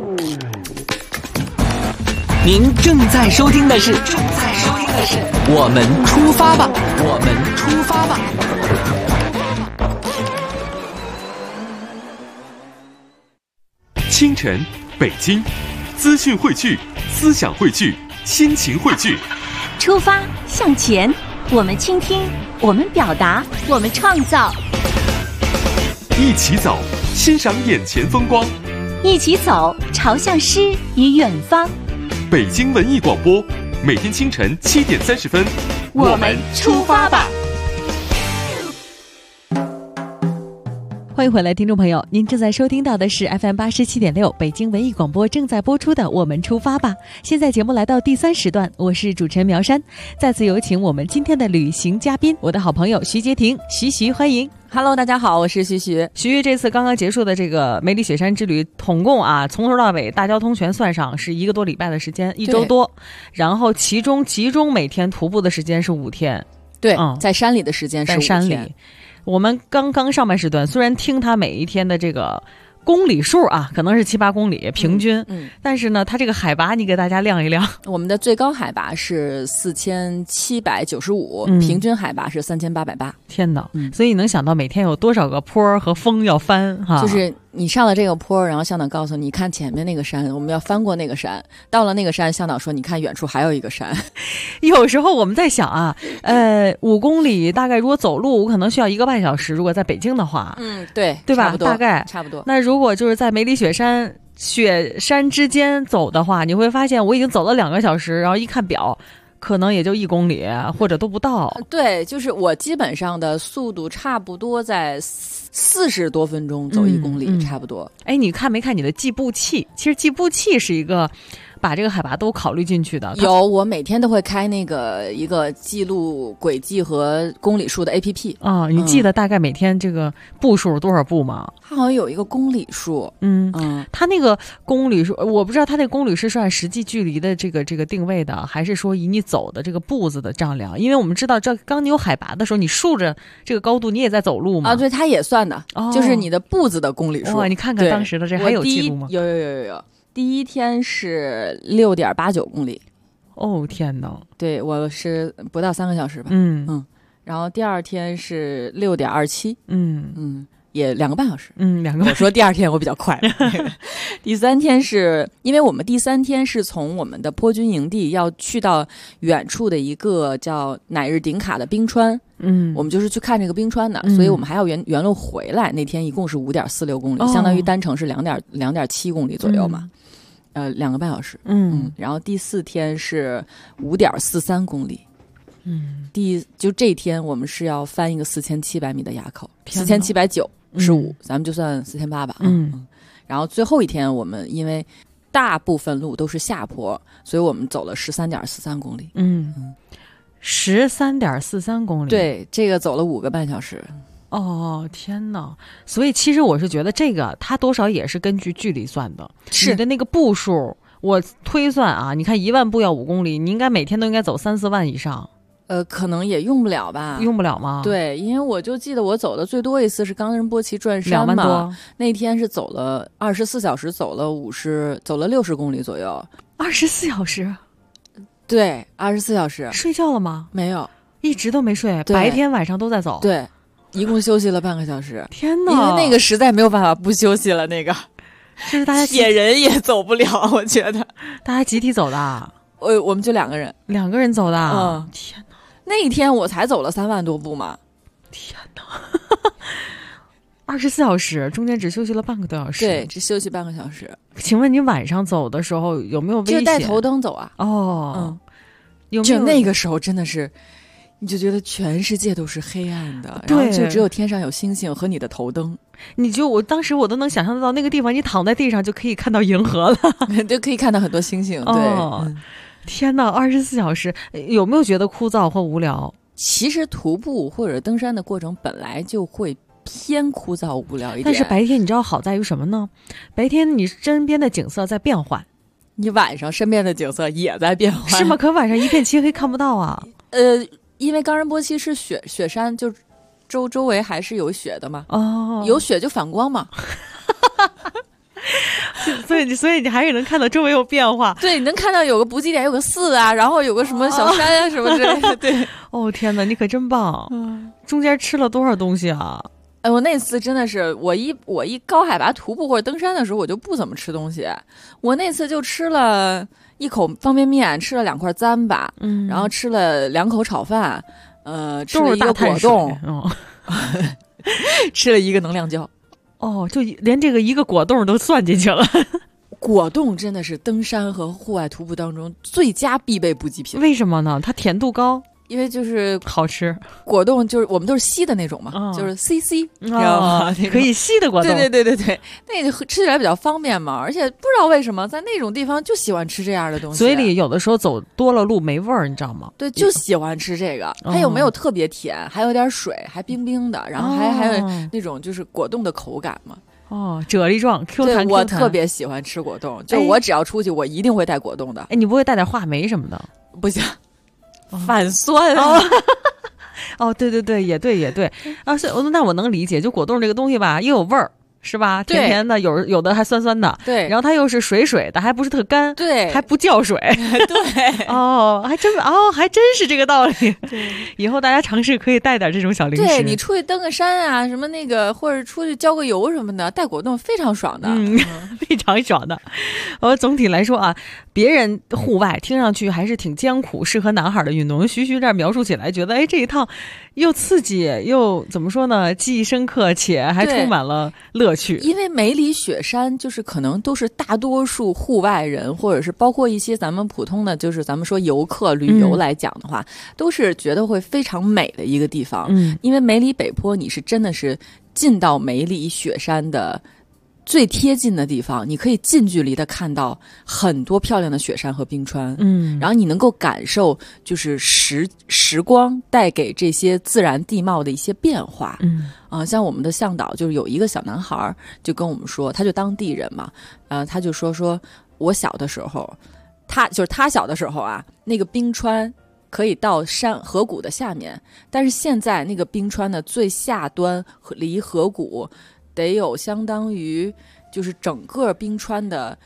您正在收听的是我们出发吧，我们出发吧。 清晨，北京，资讯汇聚，思想汇聚，心情汇聚。 出发向前，我们倾听，我们表达，我们创造。 一起走，欣赏眼前风光； 一起走，朝向诗与远方。 北京文艺广播，每天清晨7点30分， 我们出发吧！ 欢迎回来，听众朋友，您正在收听到的是 FM 87.6北京文艺广播正在播出的《我们出发吧》。现在节目来到第3时段，我是主持人苗山，再次有请我们今天的旅行嘉宾，我的好朋友徐杰婷，徐，欢迎。 Hello， 大家好，我是徐。 徐这次刚刚结束的这个梅里雪山之旅，统共从头到尾大交通全算上是1个多礼拜的时间，1周多，然后其中集中每天徒步的时间是5天。 对，在山里的时间是5天。在山里。 我们刚刚上半时段，虽然听他每一天的这个公里数可能是7、8公里平均，但是呢，它这个海拔你给大家亮一亮。 我们的最高海拔是4795，平均海拔是3880。 天哪！所以你能想到每天有多少个坡和峰要翻哈？ 就是你上了这个坡，然后向导告诉你看前面那个山，我们要翻过那个山。到了那个山，向导说你看远处还有一个山。 有时候我们在想5公里大概如果走路，我可能需要1个半小时。如果在北京的话， 对吧？大概差不多。 那如果就是在梅里雪山之间走的话，你会发现我已经走了2个小时，然后一看表，可能也就1公里或者都不到。 对，就是我基本上的速度差不多在40多分钟走1公里，差不多。 你看没看你的计步器？其实计步器是一个把这个海拔都考虑进去的。 有，我每天都会开那个一个记录轨迹和公里数的 APP 啊。你记得大概每天这个步数多少步吗？ 它好像有一个公里数。 它那个公里数我不知道，它那个公里是按实际距离的这个定位的，还是说以你走的这个步子的丈量？因为我们知道刚你有海拔的时候，你竖着这个高度，你也在走路嘛。 对，它也算的，就是你的步子的公里数。 你看看当时的这还有记录吗？ 有。第一天是6.89公里。 哦天哪！ 对，我是不到3个小时吧。然后第二天是6.27。也2个半小时。 2个。 我说第二天我比较快。第3天是因为我们第3天是从我们的坡军营地要去到远处的一个叫乃日顶卡的冰川。我们就是去看这个冰川的，所以我们还要原路回来。那天一共是5.46公里，相当于单程是2.7公里左右嘛。2个半小时。然后第4天是5.43公里。就这一天我们是要翻一个4700米的垭口，4795，咱们就算4800吧。然后最后一天我们因为大部分路都是下坡，所以我们走了13.43公里。 13.43公里。 对，这个走了5个半小时。 哦天哪！所以其实我是觉得这个它多少也是根据距离算的， 是你的那个步数，我推算你看1万步要5公里，你应该每天都应该走3、4万以上。 可能也用不了吧？ 用不了吗？ 对，因为我就记得我走的最多一次是冈仁波齐转山 2万多， 那天是走了24小时，走了60公里左右。 24小时？ 对，24小时。 睡觉了吗？ 没有， 一直都没睡，白天晚上都在走。 对，一共休息了半个小时。 天哪！ 因为那个实在没有办法不休息了，那个就是大家铁人也走不了，我觉得大家集体走的。 我们就2个人 ，2个人走的。天哪！ 那一天我才走了3万多步嘛！ 天哪！24小时，中间只休息了半个多小时。 对，只休息半个小时。 请问你晚上走的时候有没有危险？ 就带头灯走啊。 有没有？ 就那个时候真的是，你就觉得全世界都是黑暗的，然后就只有天上有星星和你的头灯。 我当时我都能想象得到那个地方，你躺在地上就可以看到银河了， 就可以看到很多星星。对。 天哪，24小时，有没有觉得枯燥或无聊？ 其实徒步或者登山的过程本来就会偏枯燥无聊一点， 但是白天你知道好在于什么呢？白天你身边的景色在变换， 你晚上身边的景色也在变换， 是吗？可晚上一片漆黑看不到啊。 因为冈仁波齐是雪山，就周围还是有雪的嘛。有雪就反光嘛。 所以你还是能看到周围有变化。 对，你能看到有个补给点，有个寺啊，然后有个什么小山啊什么之类的。对。 天哪，你可真棒！中间吃了多少东西啊？ 我那次真的是，我一高海拔徒步或者登山的时候，我就不怎么吃东西。我那次就吃了1口方便面，吃了2块糌粑，然后吃了2口炒饭，吃了1个果冻，吃了1个能量胶。 哦，就连这个1个果冻都算进去了。 果冻真的是登山和户外徒步当中最佳必备补给品。 为什么呢？它甜度高。 因为就是好吃， 果冻就是我们都是稀的那种嘛，就是 CC， 知道吗？ 可以稀的果冻， 对，那个吃起来比较方便嘛。而且不知道为什么在那种地方就喜欢吃这样的东西， 嘴里有的时候走多了路没味儿，你知道吗？ 对，就喜欢吃这个。它有没有特别甜，还有点水，还冰冰的，然后还有那种就是果冻的口感嘛。 啫喱状 Q 弹 Q 弹。 我特别喜欢吃果冻，就我只要出去，我一定会带果冻的。 你不会带点话梅什么的？ 不行。反酸对，也对啊，那我能理解，就果冻这个东西吧，又有味儿，是吧？甜甜的，有的还酸酸的， 对， 然后它又是水水的，还不是特干， 对， 还不叫水， 对， 还真是这个道理。对，以后大家尝试可以带点这种小零食。 对，你出去登个山啊，什么那个，或者出去郊个游什么的，带果冻非常爽的， 非常爽的。总体来说啊，别人户外听上去还是挺艰苦，适合男孩的运动。徐这样描述起来，觉得这一趟又刺激又怎么说呢？记忆深刻，且还充满了乐趣。 因为梅里雪山就是可能都是大多数户外人，或者是包括一些咱们普通的，就是咱们说游客旅游来讲的话，都是觉得会非常美的一个地方。因为梅里北坡，你是真的是进到梅里雪山的最贴近的地方，你可以近距离的看到很多漂亮的雪山和冰川，然后你能够感受就是时光带给这些自然地貌的一些变化，像我们的向导就是有一个小男孩就跟我们说，他就当地人嘛，他就说我小的时候，他小的时候啊，那个冰川可以到河谷的下面，但是现在那个冰川的最下端离河谷得有相当于就是整个冰川的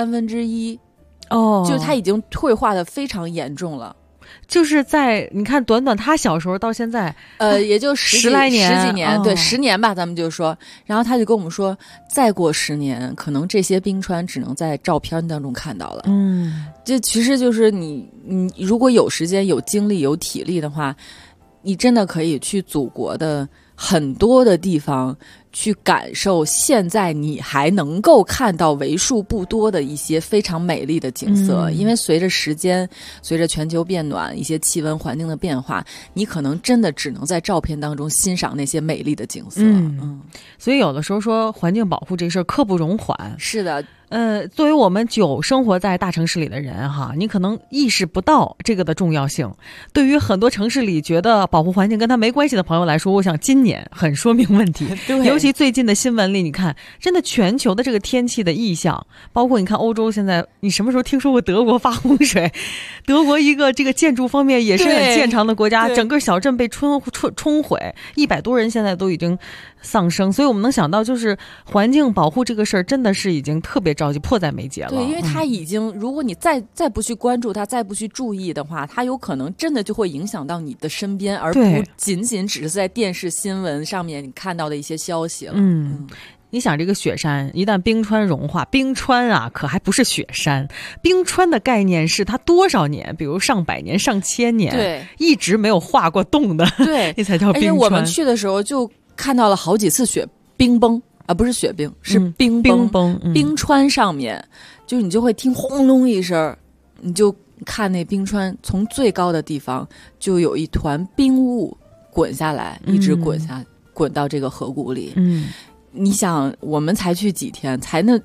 1/3，就是它已经退化的非常严重了。 就是在你看短他小时候到现在， 也就十几年，对，10年吧，咱们就说。然后他就跟我们说，再过10年，可能这些冰川只能在照片当中看到了。这其实就是你如果有时间、有精力、有体力的话，你真的可以去祖国的很多的地方去感受现在你还能够看到为数不多的一些非常美丽的景色，因为随着时间，随着全球变暖，一些气温环境的变化，你可能真的只能在照片当中欣赏那些美丽的景色。 所以有的时候说环境保护这事儿刻不容缓。 是的。 作为我们久生活在大城市里的人哈，你可能意识不到这个的重要性。对于很多城市里觉得保护环境跟他没关系的朋友来说，我想今年很说明问题。尤其最近的新闻里，你看，真的全球的这个天气的异象，包括你看欧洲现在，你什么时候听说过德国发洪水？德国一个这个建筑方面也是很建长的国家，整个小镇被冲毁，100多人现在都已经丧生。所以我们能想到，就是环境保护这个事儿，真的是已经特别着急，迫在眉睫了。 对，因为它已经，如果你再不去关注它，再不去注意的话，它有可能真的就会影响到你的身边，而不仅仅只是在电视新闻上面你看到的一些消息了。 你想这个雪山一旦冰川融化，冰川啊可还不是雪山，冰川的概念是它多少年，比如上百年、上千年， 对， 一直没有化过冻的， 对， 那才叫冰川。 而且我们去的时候就看到了好几次冰崩啊，不是雪冰，是冰崩。冰川上面，就你就会听轰隆一声，你就看那冰川从最高的地方就有一团冰雾滚下来，一直滚到这个河谷里。你想，我们才去几天，才那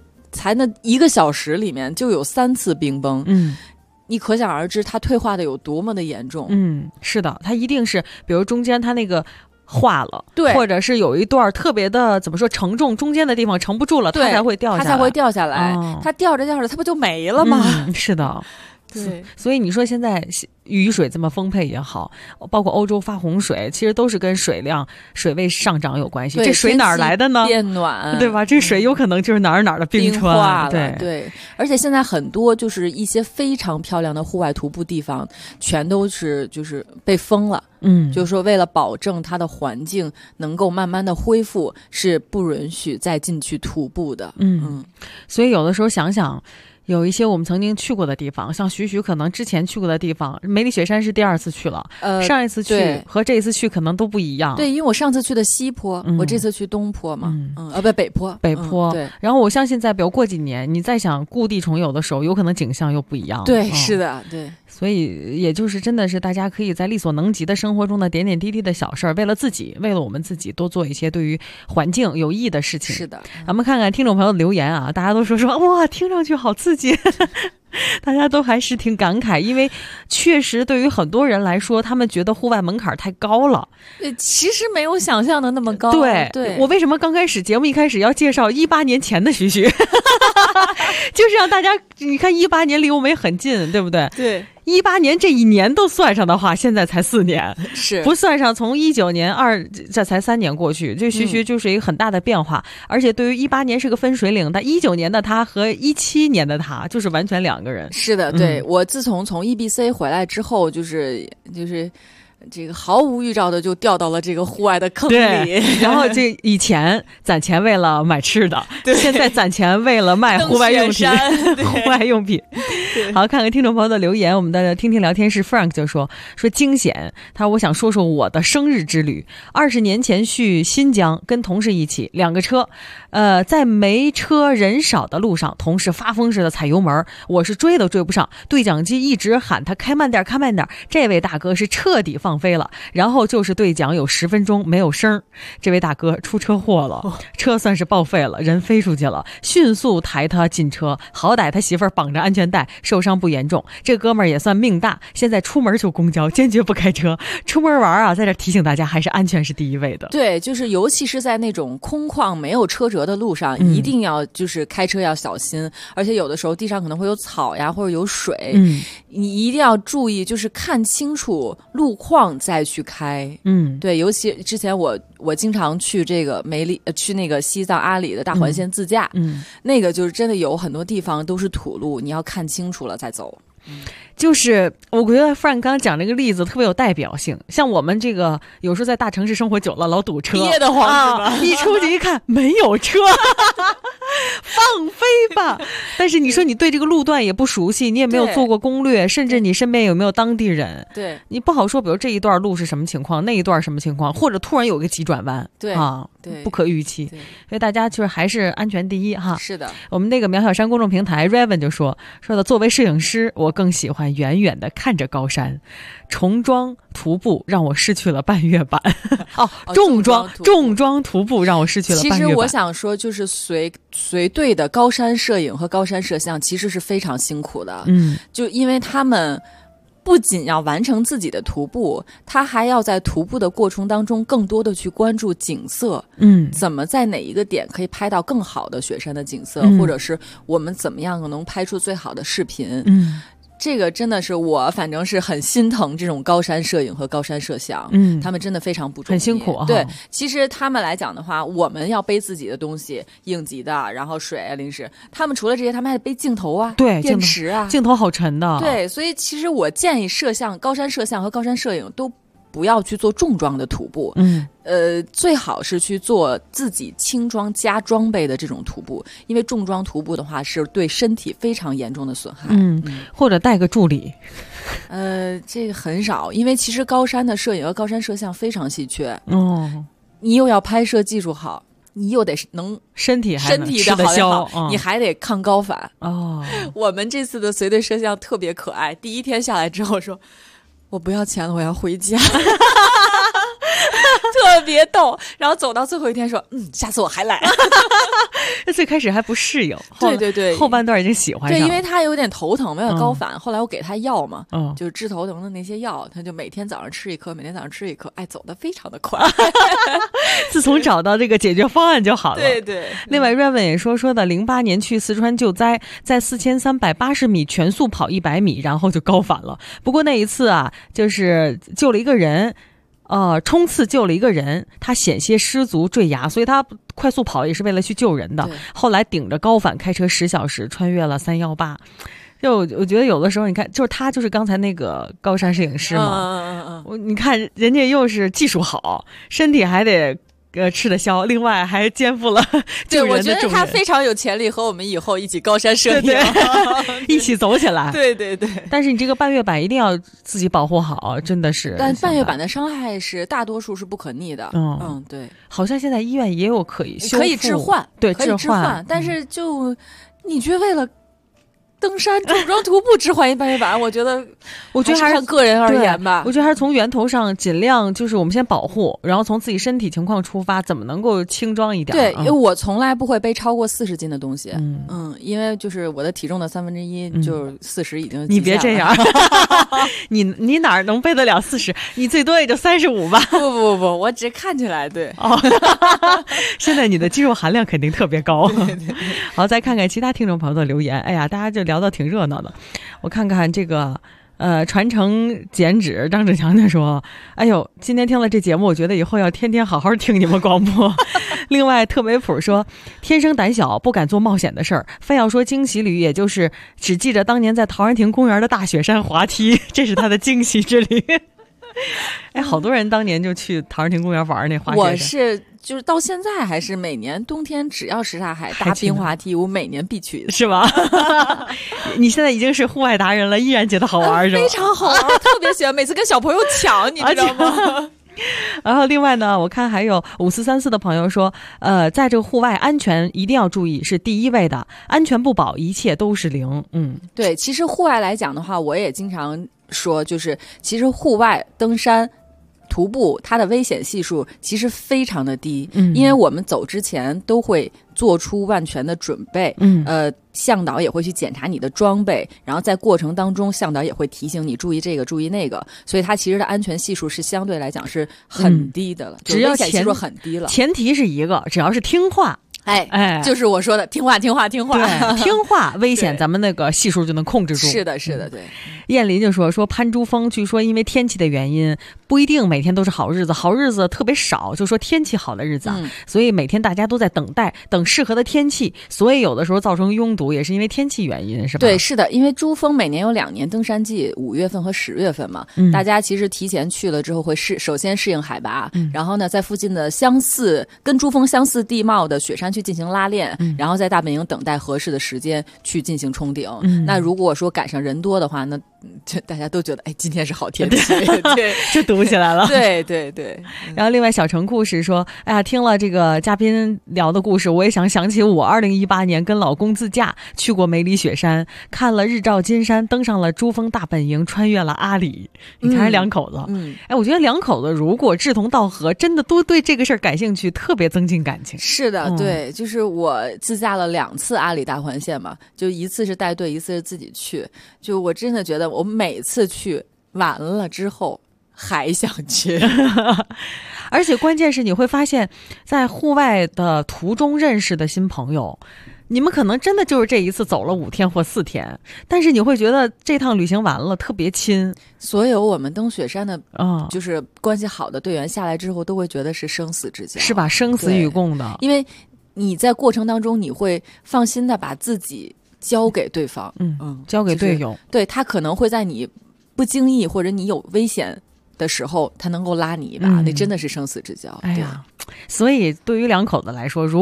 1个小时里面就有3次冰崩。你可想而知它退化的有多么的严重。 是的，它一定是比如中间它那个化了， 对， 或者是有一段特别的怎么说承重，中间的地方承不住了，它才会掉下来。 它掉着它掉着它不就没了吗？ 是的。 对， 所以你说现在雨水这么丰沛也好，包括欧洲发洪水，其实都是跟水量、水位上涨有关系。这水哪儿来的呢？ 变暖， 对吧？这水有可能就是哪儿的冰川， 对。而且现在很多就是一些非常漂亮的户外徒步地方，全都是就是被封了。就是说为了保证它的环境能够慢慢的恢复，是不允许再进去徒步的。 所以有的时候想想。有一些我们曾经去过的地方，像徐可能之前去过的地方，梅里雪山是第2次去了，上一次去和这一次去可能都不一样。 对，因为我上次去的西坡，我这次去东坡嘛，北坡。 对。然后我相信在比如过几年，你再想故地重游的时候，有可能景象又不一样。 对，是的，对。 所以也就是真的是大家可以在力所能及的生活中的点点滴滴的小事儿，为了我们自己多做一些对于环境有益的事情。 是的。 咱们看看听众朋友的留言啊，大家都说哇，听上去好刺激。大家都还是挺感慨，因为确实对于很多人来说，他们觉得户外门槛太高了。 其实没有想象的那么高。 对，我为什么刚开始节目一开始要介绍18年前的徐就是让大家你看18年离我们也很近，对不对？ 对。 18年这一年都算上的话，现在才4年， 是不算上从19年这才3年过去，这徐就是一个很大的变化。而且对于18年是个分水岭，但19年的他和17年的他就是完全2个人。 是的，对，我自从EBC 回来之后，就是这个毫无预兆的就掉到了这个户外的坑里， 然后这以前攒钱为了买吃的，现在攒钱为了卖户外用品。户外用品。好，看看听众朋友的留言，我们的听听聊天室 Frank 就说惊险，他说我想说说我的生日之旅。20年前去新疆，跟同事一起2个车，在没车人少的路上，同事发疯似的踩油门，我是追都追不上，对讲机一直喊他开慢点开慢点，这位大哥是彻底放飞了，然后就是对讲有10分钟没有声，这位大哥出车祸了，车算是报废了，人飞出去了，迅速抬他进车，好歹他媳妇儿绑着安全带，受伤不严重，这哥们儿也算命大，现在出门就公交，坚决不开车，出门玩啊，在这提醒大家还是安全是第一位的。 对，就是尤其是在那种空旷没有车辙的路上，一定要就是开车要小心，而且有的时候地上可能会有草呀或者有水，你一定要注意，就是看清楚路况再去开。对，尤其之前我经常去这个去那个西藏阿里的大环线自驾，那个就是真的有很多地方都是土路，你要看清楚了再走。 就是我觉得 Frank 刚刚讲这个例子特别有代表性，像我们这个有时候在大城市生活久了老堵车， 憋得慌是吧？ 一出去一看没有车放飞吧。但是你说你对这个路段也不熟悉，你也没有做过攻略，甚至你身边有没有当地人， 对， 你不好说比如这一段路是什么情况，那一段什么情况，或者突然有个急转弯， 对对，不可预期。所以大家就是还是安全第一哈。 是的。 我们那个苗小山公众平台 Raven 就说的，作为摄影师，我更喜欢远远的看着高山，重装徒步让我失去了半月板。重装徒步让我失去了半月板。 其实我想说，就是随队的高山摄影和高山摄像其实是非常辛苦的。就因为他们不仅要完成自己的徒步，他还要在徒步的过程当中更多的去关注景色，怎么在哪一个点可以拍到更好的雪山的景色，或者是我们怎么样能拍出最好的视频。这个真的是我反正是很心疼这种高山摄影和高山摄像，他们真的非常不容易， 很辛苦啊。 对，其实他们来讲的话，我们要背自己的东西，应急的，然后水啊、零食，他们除了这些，他们还得背镜头啊， 对， 电池啊， 镜头好沉的。 对，所以其实我建议高山摄像和高山摄影都不要去做重装的徒步，最好是去做自己轻装加装备的这种徒步，因为重装徒步的话是对身体非常严重的损害。 或者带个助理。 这个很少，因为其实高山的摄影和高山摄像非常稀缺。你又要拍摄技术好，你又得能身体的好，你还得抗高反。我们这次的随队摄像特别可爱，第一天下来之后说，我不要钱了，我要回家。 特别逗。然后走到最后一天说，下次我还来。 最开始还不适应， 对， 后半段已经喜欢上了。 对，因为他有点头疼，没有高反。后来我给他药嘛，就是治头疼的那些药，他就每天早上吃一颗，每天早上吃一颗，走得非常的快。 自从找到这个解决方案就好了。 对。 另外 Raven 也说的08年去四川救灾，在4380米全速跑100米，然后就高反了。不过那一次啊，就是救了一个人。冲刺救了一个人，他险些失足坠崖，所以他快速跑也是为了去救人的。后来顶着高反开车10小时穿越了318。就我觉得有的时候你看，就是他就是刚才那个高山摄影师嘛，你看人家又是技术好，身体还得吃得消，另外还肩负了救人的重任。 对，我觉得他非常有潜力和我们以后一起高山摄影， 对一起走起来。 对。 但是你这个半月板一定要自己保护好，真的是。 但半月板的伤害是大多数是不可逆的。对。 好像现在医院也有可以修复， 可以置换， 对， 可以置换。但是你觉得为了登山重装徒步置换一半月板，我觉得还是看个人而言吧。 我觉得还是从源头上尽量就是我们先保护，然后从自己身体情况出发，怎么能够轻装一点。 对，因为我从来不会背超过40斤的东西。因为就是我的体重的1/3就是40已经。 你别这样，你哪能背得了40？你最多也就35吧。 不，我只看起来对。 现在你的肌肉含量肯定特别高。对。好，再看看其他听众朋友的留言。哎呀，大家就聊得挺热闹的。我看看这个传承减脂，张志强就说，哎呦，今天听了这节目，我觉得以后要天天好好听你们广播。另外特梅普说，天生胆小不敢做冒险的事儿，非要说惊喜旅，也就是只记着当年在陶然亭公园的大雪山滑梯，这是他的惊喜之旅。好多人当年就去陶然亭公园玩那滑雪。 我是就是到现在还是每年冬天只要什刹海搭冰滑梯，我每年必去， 是吧？你现在已经是户外达人了，依然觉得好玩，是吧？ 非常好玩，特别喜欢，每次跟小朋友抢，你知道吗？ 然后另外呢，我看还有5434的朋友说，在这个户外安全一定要注意，是第一位的，安全不保，一切都是零。 对，其实户外来讲的话，我也经常说，就是其实户外登山徒步它的危险系数其实非常的低，因为我们走之前都会做出万全的准备，向导也会去检查你的装备，然后在过程当中向导也会提醒你注意这个注意那个，所以它其实的安全系数是相对来讲是很低的了， 只要危险系数很低了， 前提是一个，只要是听话。 就是我说的听话。对，听话，危险咱们那个系数就能控制住。 是的，对。 燕林就说潘珠峰，据说因为天气的原因，不一定每天都是好日子，好日子特别少，就说天气好的日子，所以每天大家都在等适合的天气，所以有的时候造成拥堵也是因为天气原因，是吧？ 对，是的，因为珠峰每年有2年登山季，5月份和10月份嘛，大家其实提前去了之后会首先适应海拔，然后呢在附近的跟珠峰相似地貌的雪山去进行拉练，然后在大本营等待合适的时间去进行冲顶。那如果说赶上人多的话，那大家都觉得今天是好天气，对， 就堵起来了。 对。 然后另外小城故事说，哎呀，听了这个嘉宾聊的故事，我也想起我2018年跟老公自驾去过梅里雪山，看了日照金山，登上了珠峰大本营，穿越了阿里。你看两口子，我觉得两口子如果志同道合，真的都对这个事儿感兴趣，特别增进感情。 是的，对，就是我自驾了2次阿里大环线嘛，就一次是带队，一次是自己去。就我真的觉得我每次去完了之后还想去。 而且关键是你会发现在户外的途中认识的新朋友，你们可能真的就是这一次走了5天或4天，但是你会觉得这趟旅行完了特别亲。 所有我们登雪山的就是关系好的队员下来之后都会觉得是生死之交， 是吧？生死与共的。 因为你在过程当中你会放心的把自己交给对方， 交给队友， 对，他可能会在你不经意或者你有危险的时候，他能够拉你一把，那真的是生死之交。 哎呀，所以对于两口子来说，如果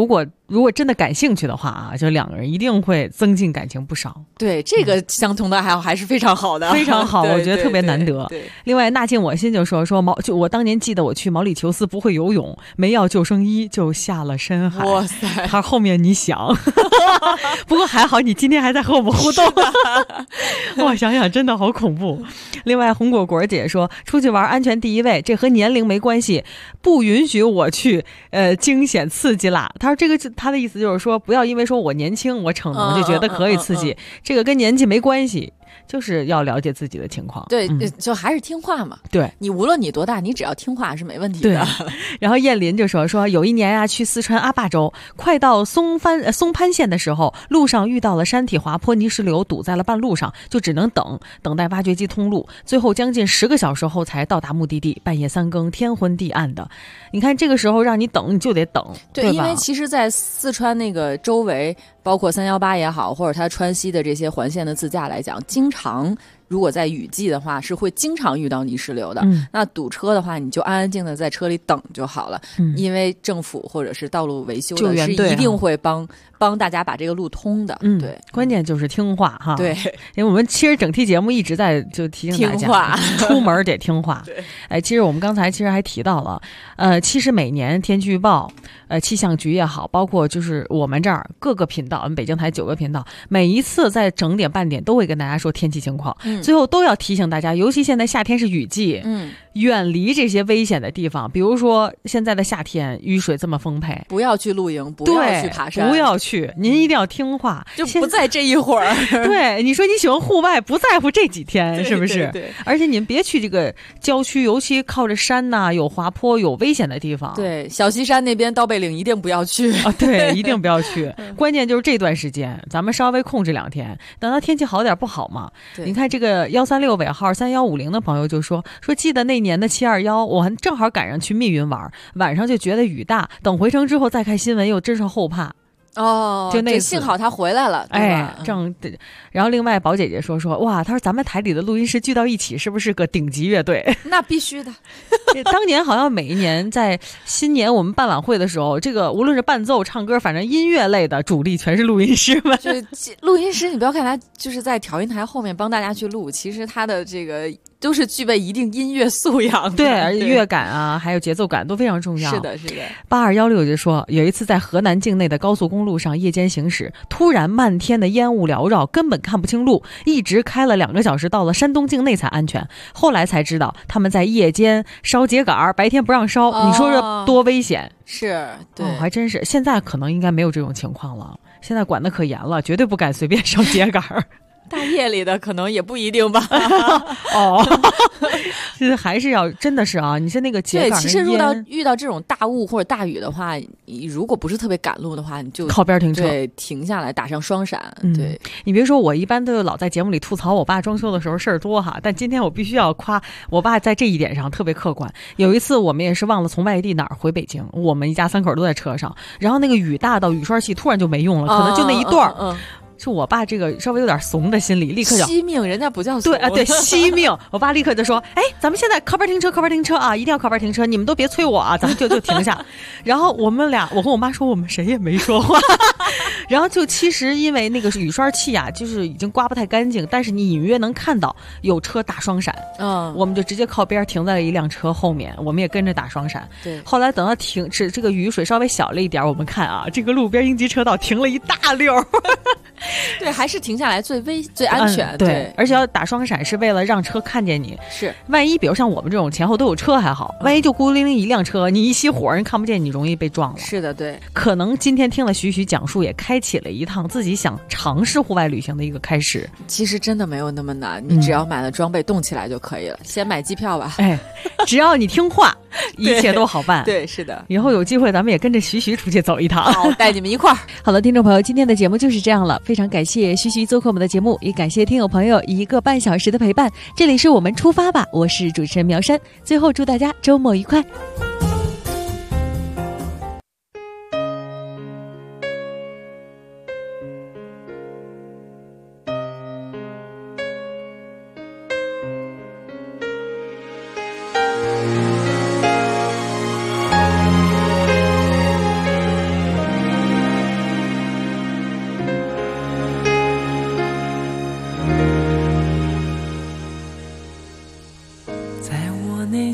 如果真的感兴趣的话啊，就两个人一定会增进感情不少。 对，这个相同的爱好还是非常好的， 非常好，我觉得特别难得。 对， 另外，纳进我心就说我当年记得我去毛里求斯不会游泳，没要救生衣就下了深海。 哇塞， 他后面你想，不过还好你今天还在和我们互动。我想想真的好恐怖。另外，红果果姐说出去玩安全第一位，这和年龄没关系，不允许我去惊险刺激啦。他说这个他的意思就是说，不要因为说我年轻我逞能就觉得可以刺激，这个跟年纪没关系。就是要了解自己的情况， 对，就还是听话嘛。 对， 你无论你多大，你只要听话是没问题的。 对。然后燕林就说有一年啊，去四川阿坝州，快到松潘县的时候，路上遇到了山体滑坡，泥石流堵在了半路上，就只能等待挖掘机通路，最后将近10个小时后才到达目的地，半夜3更，天昏地暗的。你看这个时候让你等，你就得等，对吧？ 因为其实在四川那个周围，包括318也好，或者它川西的这些环线的自驾来讲，经常如果在雨季的话，是会经常遇到泥石流的。那堵车的话，你就安安静静在车里等就好了。因为政府或者是道路维修的是一定会帮大家把这个路通的。对， 关键就是听话哈。 对， 因为我们其实整期节目一直在就提醒大家， 听话出门得听话。 对， 哎，其实我们刚才还提到了，其实每年天气预报，气象局也好，包括就是我们这儿各个频道，我们北京台9个频道，每一次在整点半点都会跟大家说天气情况。最后都要提醒大家，尤其现在夏天是雨季，远离这些危险的地方。比如说现在的夏天雨水这么丰沛， 不要去露营，不要去爬山， 不要去，您一定要听话， 就不在这一会儿。 对，你说你喜欢户外，不在乎这几天，是不是？ 对。 而且你们别去这个郊区，尤其靠着山呐，有滑坡、有危险的地方。 对，小西山那边刀背岭一定不要去啊！对，一定不要去。关键就是这段时间，咱们稍微控制2天，等到天气好点不好吗？你看这个136尾号3150的朋友就说记得那年的721，我还正好赶上去密云玩，晚上就觉得雨大，等回城之后再看新闻又真是后怕。就那幸好他回来了， 哎，然后另外宝姐姐说哇，她说咱们台里的录音师聚到一起，是不是个顶级乐队？ 那必须的。 当年好像每一年在新年我们办晚会的时候，这个无论是伴奏、唱歌，反正音乐类的主力全是录音师们。 就录音师，你不要看他就是在调音台后面帮大家去录，其实他的这个都是具备一定音乐素养的。 对，而且乐感啊，还有节奏感都非常重要。 是的，是的。 8216就说有一次在河南境内的高速公路上夜间行驶，突然漫天的烟雾缭绕，根本看不清路，一直开了2个小时，到了山东境内才安全。后来才知道他们在夜间烧秸秆，白天不让烧。你说这多危险？ 是，对， 还真是。现在可能应该没有这种情况了，现在管得可严了，绝对不敢随便烧秸秆。 大夜里的可能也不一定吧。 就是还是要真的是啊，你是那个秸秆。 对，其实遇到这种大雾或者大雨的话，你如果不是特别赶路的话，你就靠边停车， 对，停下来打上双闪。对， 你别说，我一般都老在节目里吐槽我爸装修的时候事儿多哈，但今天我必须要夸我爸在这一点上特别客观。有一次我们也是忘了从外地哪儿回北京，我们一家3口都在车上，然后那个雨大到雨刷器突然就没用了，可能就那一段是我爸这个稍微有点怂的心理，立刻就惜命，人家不叫怂。 对惜命。我爸立刻就说：“哎，咱们现在靠边停车啊，一定要靠边停车，你们都别催我啊，咱们就停下。”然后我跟我妈说，我们谁也没说话。然后就其实因为那个雨刷器啊，就是已经刮不太干净，但是你隐约能看到有车打双闪。我们就直接靠边停在了一辆车后面，我们也跟着打双闪。 对， 后来等到这个雨水稍微小了一点，我们看啊，这个路边应急车道停了一大溜。 对，还是停下来最安全。 对，而且要打双闪是为了让车看见你。 是， 万一比如像我们这种前后都有车还好，万一就孤零零一辆车，你一熄火，人看不见你，容易被撞了。 是的，对。 可能今天听了许讲述，也开启了一趟自己想尝试户外旅行的一个开始。 其实真的没有那么难，你只要买了装备动起来就可以了。先买机票吧。 哎，只要你听话，一切都好办。 对，是的。 以后有机会咱们也跟着徐出去走一趟。 好，带你们一块儿。 好了，听众朋友，今天的节目就是这样了，非常感谢徐做客我们的节目，也感谢听友朋友1个半小时的陪伴。这里是我们出发吧，我是主持人苗山。最后祝大家周末愉快。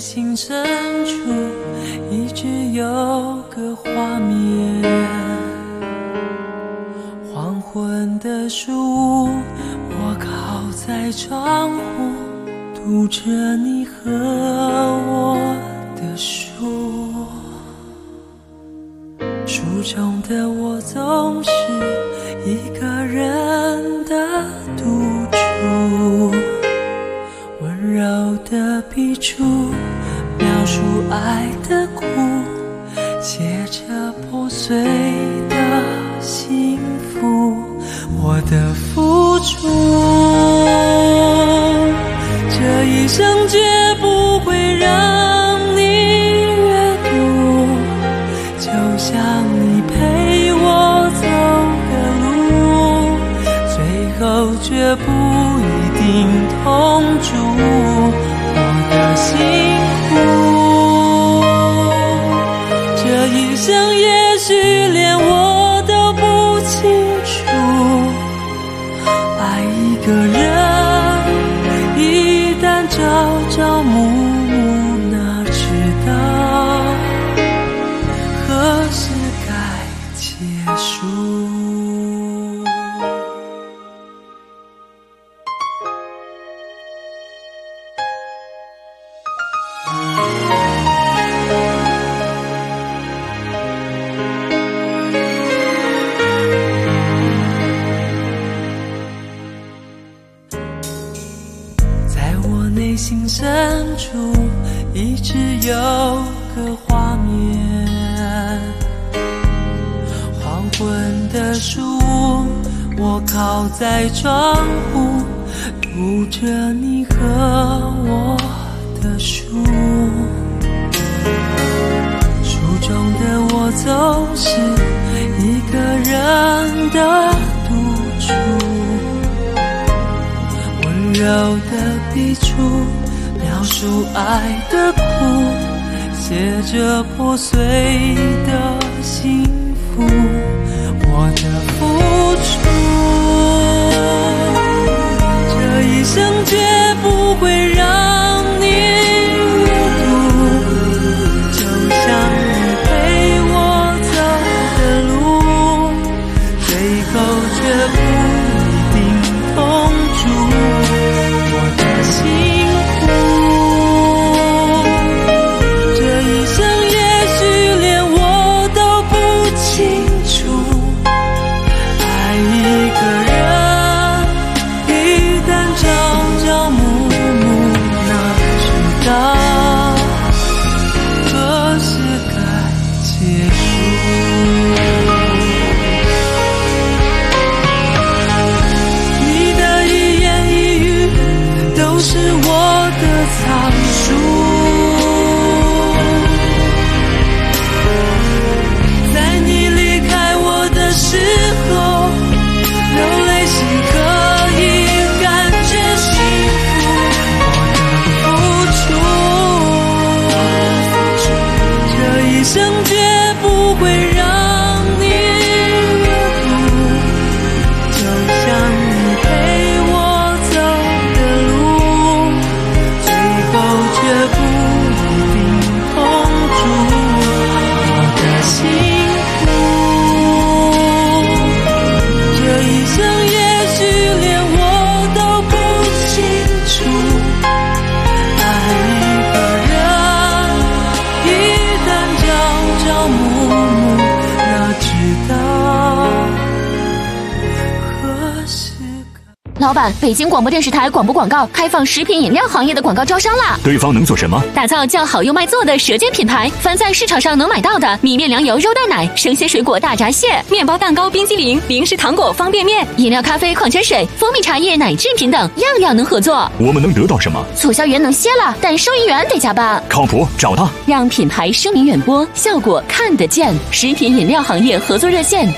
心深处一直有个画面，黄昏的树屋，我靠在窗户读着你和我的书，书中的我总是一个人的独处，温柔的笔触描述爱的苦，写着破碎的幸福，我的付出，这一生绝不会让你阅读，就像你陪我走的路，最后却不一定同住我的幸福，这一生也许连我都不清楚，爱一个人一旦朝朝暮暮，哪知道何时该结束。内心深处一直有个画面，黄昏的树屋，我靠在窗户读着你和我的书，书中的我总是一个人的独处，温柔的笔触描述爱的苦，写着破碎的幸福，我的付出，这一生绝不会让你阅读，就像你陪我走的路，最后却不一定同住我的幸福，这一生也许连我都不清楚，爱一个人一旦朝朝暮暮，哪知道何时该结束。你的一言一语都是我的藏书，在你离开我的时候，流泪是可以感觉幸福，我的付出，这一生绝不会让你阅读，就像你陪我走的路，最后却不一定同住我的幸福，这一生也许连我都不清楚，爱一个人一旦朝朝暮暮，哪知道何时。 老板，北京广播电视台广播广告开放食品饮料行业的广告招商啦！ 对方能做什么？ 打造叫好又卖座的舌尖品牌，凡在市场上能买到的米面粮油肉蛋奶、生鲜水果大闸蟹、面包蛋糕、冰激凌、零食糖果、方便面、饮料、咖啡、矿泉水、蜂蜜茶叶、奶制品等，样样能合作。 我们能得到什么？ 促销员能歇了，但收银员得加班。 靠谱，找他。 让品牌声名远播，效果看得见。食品饮料行业合作热线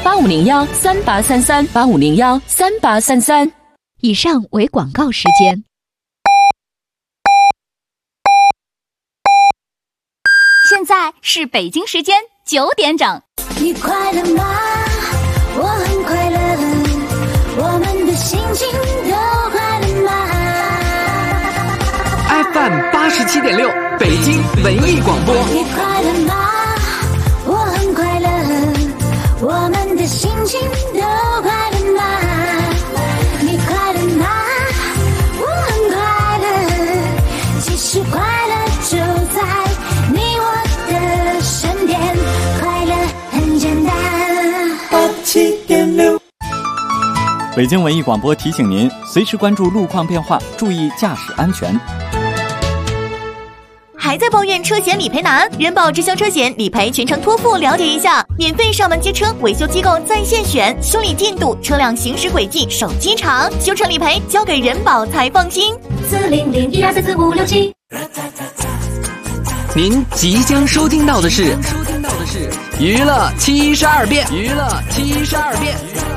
：8501-3833，8501-3833。 以上为广告时间。 现在是北京时间9点整。 你快乐吗？我很快乐，我们的心情都快乐吗？ FM 87.6 87.6，北京文艺广播。 你快乐吗？我很快乐，我们的心情都快乐吗？你快乐吗？我很快乐，其实快乐就在你我的身边，快乐很简单。87.6。 北京文艺广播提醒您，随时关注路况变化，注意驾驶安全。 还在抱怨车险理赔难？人保直销车险理赔全程托付，了解一下，免费上门接车，维修机构在线选，修理进度、车辆行驶轨迹、手机查，修车理赔交给人保才放心。40012344567。 您即将收听到的是娱乐72变。